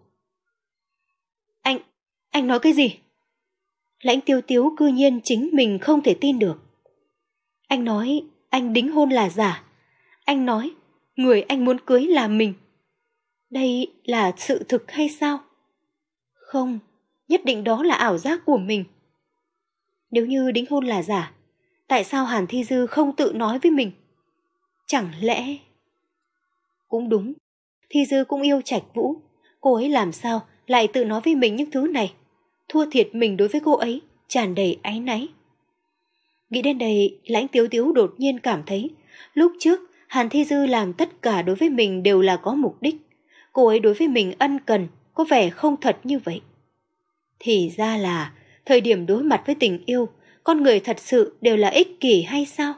Anh, anh nói cái gì? Lãnh Tiêu Tiếu cư nhiên chính mình không thể tin được. Anh nói anh đính hôn là giả. Anh nói người anh muốn cưới là mình. Đây là sự thực hay sao? Không, nhất định đó là ảo giác của mình. Nếu như đính hôn là giả, tại sao Hàn Thi Dư không tự nói với mình? Chẳng lẽ... Cũng đúng, Thi Dư cũng yêu Trạch Vũ. Cô ấy làm sao lại tự nói với mình những thứ này? Thua thiệt mình đối với cô ấy, tràn đầy áy náy. Nghĩ đến đây, Lãnh Tiếu Tiếu đột nhiên cảm thấy, lúc trước Hàn Thi Dư làm tất cả đối với mình đều là có mục đích. Cô ấy đối với mình ân cần, có vẻ không thật như vậy. Thì ra là, thời điểm đối mặt với tình yêu, con người thật sự đều là ích kỷ hay sao?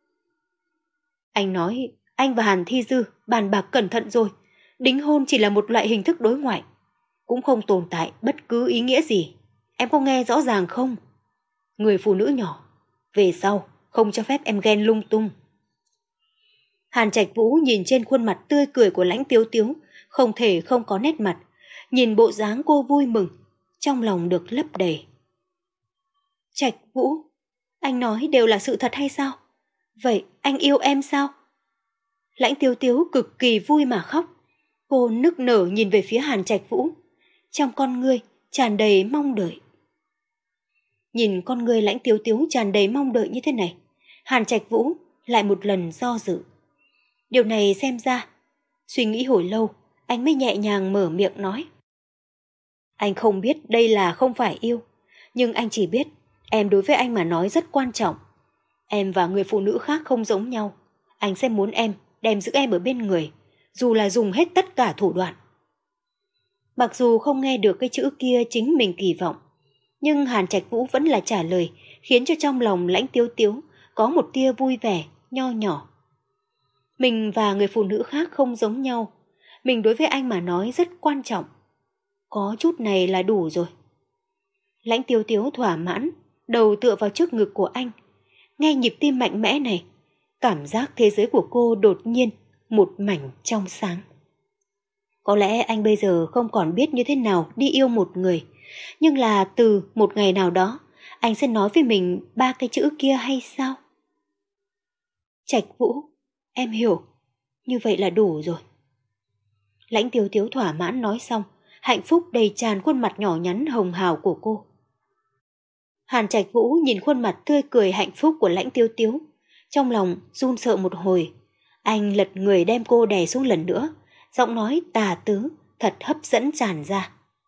Anh nói, anh và Hàn Thi Dư bàn bạc cẩn thận rồi. Đính hôn chỉ là một loại hình thức đối ngoại, cũng không tồn tại bất cứ ý nghĩa gì. Em có nghe rõ ràng không? Người phụ nữ nhỏ, về sau không cho phép em ghen lung tung. Hàn Trạch Vũ nhìn trên khuôn mặt tươi cười của Lãnh Tiếu Tiếu, không thể không có nét mặt. Nhìn bộ dáng cô vui mừng, trong lòng được lấp đầy. Trạch Vũ, anh nói đều là sự thật hay sao? Vậy anh yêu em sao? Lãnh Tiếu Tiếu cực kỳ vui mà khóc. Cô nức nở nhìn về phía Hàn Trạch Vũ, trong con ngươi tràn đầy mong đợi. Nhìn con ngươi Lãnh Tiếu Tiếu tràn đầy mong đợi như thế này, Hàn Trạch Vũ lại một lần do dự. Điều này xem ra, suy nghĩ hồi lâu, anh mới nhẹ nhàng mở miệng nói. Anh không biết đây là không phải yêu, nhưng anh chỉ biết em đối với anh mà nói rất quan trọng. Em và người phụ nữ khác không giống nhau. Anh sẽ muốn em đem giữ em ở bên người, dù là dùng hết tất cả thủ đoạn. Mặc dù không nghe được cái chữ kia chính mình kỳ vọng, nhưng Hàn Trạch Vũ vẫn là trả lời, khiến cho trong lòng Lãnh Tiếu Tiếu có một tia vui vẻ, nho nhỏ. Mình và người phụ nữ khác không giống nhau, mình đối với anh mà nói rất quan trọng. Có chút này là đủ rồi. Lãnh Tiếu Tiếu thỏa mãn, đầu tựa vào trước ngực của anh. Nghe nhịp tim mạnh mẽ này, cảm giác thế giới của cô đột nhiên một mảnh trong sáng. Có lẽ anh bây giờ không còn biết như thế nào đi yêu một người, nhưng là từ một ngày nào đó, anh sẽ nói với mình ba cái chữ kia hay sao? Trạch Vũ, em hiểu, như vậy là đủ rồi. Lãnh Tiếu Tiếu thỏa mãn nói xong, hạnh phúc đầy tràn khuôn mặt nhỏ nhắn hồng hào của cô. Hàn Trạch Vũ nhìn khuôn mặt tươi cười hạnh phúc của Lãnh Tiếu Tiếu, trong lòng run sợ một hồi. Anh lật người đem cô đè xuống lần nữa, giọng nói tà tứ, thật hấp dẫn tràn ra.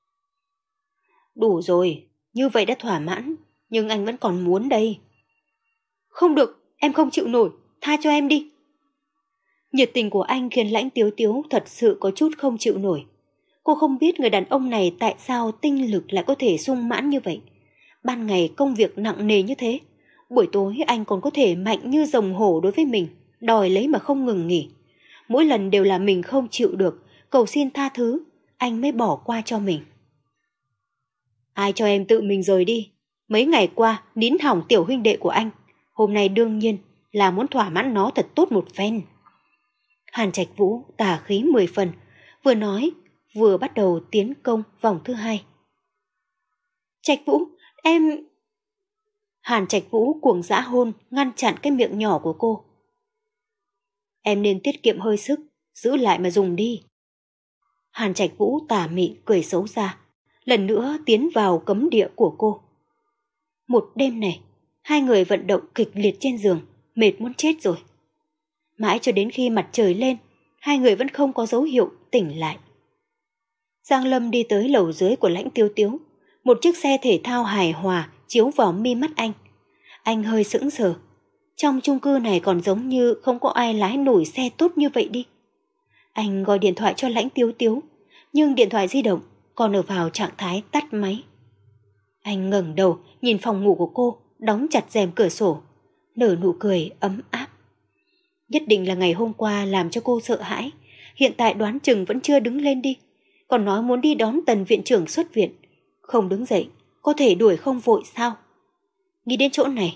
Đủ rồi, như vậy đã thỏa mãn, nhưng anh vẫn còn muốn đây. Không được, em không chịu nổi, tha cho em đi. Nhiệt tình của anh khiến Lãnh Tiếu Tiếu thật sự có chút không chịu nổi. Cô không biết người đàn ông này tại sao tinh lực lại có thể sung mãn như vậy. Ban ngày công việc nặng nề như thế, buổi tối anh còn có thể mạnh như rồng hổ đối với mình, đòi lấy mà không ngừng nghỉ. Mỗi lần đều là mình không chịu được, cầu xin tha thứ, anh mới bỏ qua cho mình. Ai cho em tự mình rời đi? Mấy ngày qua nín hỏng tiểu huynh đệ của anh, hôm nay đương nhiên là muốn thỏa mãn nó thật tốt một phen. Hàn Trạch Vũ tà khí mười phần, vừa nói vừa bắt đầu tiến công vòng thứ hai. Trạch Vũ, em... Hàn Trạch Vũ cuồng dã hôn ngăn chặn cái miệng nhỏ của cô. Em nên tiết kiệm hơi sức, giữ lại mà dùng đi. Hàn Trạch Vũ tà mị cười xấu xa, lần nữa tiến vào cấm địa của cô. Một đêm này, hai người vận động kịch liệt trên giường, mệt muốn chết rồi. Mãi cho đến khi mặt trời lên, hai người vẫn không có dấu hiệu tỉnh lại. Giang Lâm đi tới lầu dưới của Lãnh Tiếu Tiếu, một chiếc xe thể thao hài hòa chiếu vào mi mắt anh. Anh hơi sững sờ, trong chung cư này còn giống như không có ai lái nổi xe tốt như vậy đi. Anh gọi điện thoại cho Lãnh Tiếu Tiếu, nhưng điện thoại di động còn ở vào trạng thái tắt máy. Anh ngẩng đầu nhìn phòng ngủ của cô, đóng chặt rèm cửa sổ, nở nụ cười ấm áp. Nhất định là ngày hôm qua làm cho cô sợ hãi, hiện tại đoán chừng vẫn chưa đứng lên đi, còn nói muốn đi đón Tần viện trưởng xuất viện, không đứng dậy, có thể đuổi không vội sao? Nghĩ đến chỗ này,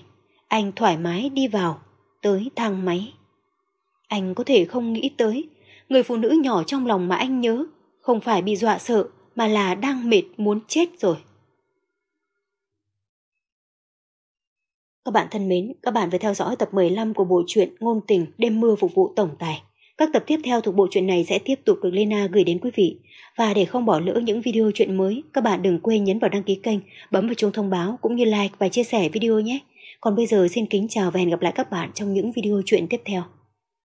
Anh thoải mái đi vào, tới thang máy. Anh có thể không nghĩ tới, người phụ nữ nhỏ trong lòng mà anh nhớ không phải bị dọa sợ mà là đang mệt muốn chết rồi. Các bạn thân mến, các bạn vừa theo dõi tập mười lăm của bộ truyện Ngôn tình đêm mưa phục vụ tổng tài. Các tập tiếp theo thuộc bộ truyện này sẽ tiếp tục được Lena gửi đến quý vị. Và để không bỏ lỡ những video truyện mới, các bạn đừng quên nhấn vào đăng ký kênh, bấm vào chuông thông báo cũng như like và chia sẻ video nhé. Còn bây giờ xin kính chào và hẹn gặp lại các bạn trong những video truyện tiếp theo.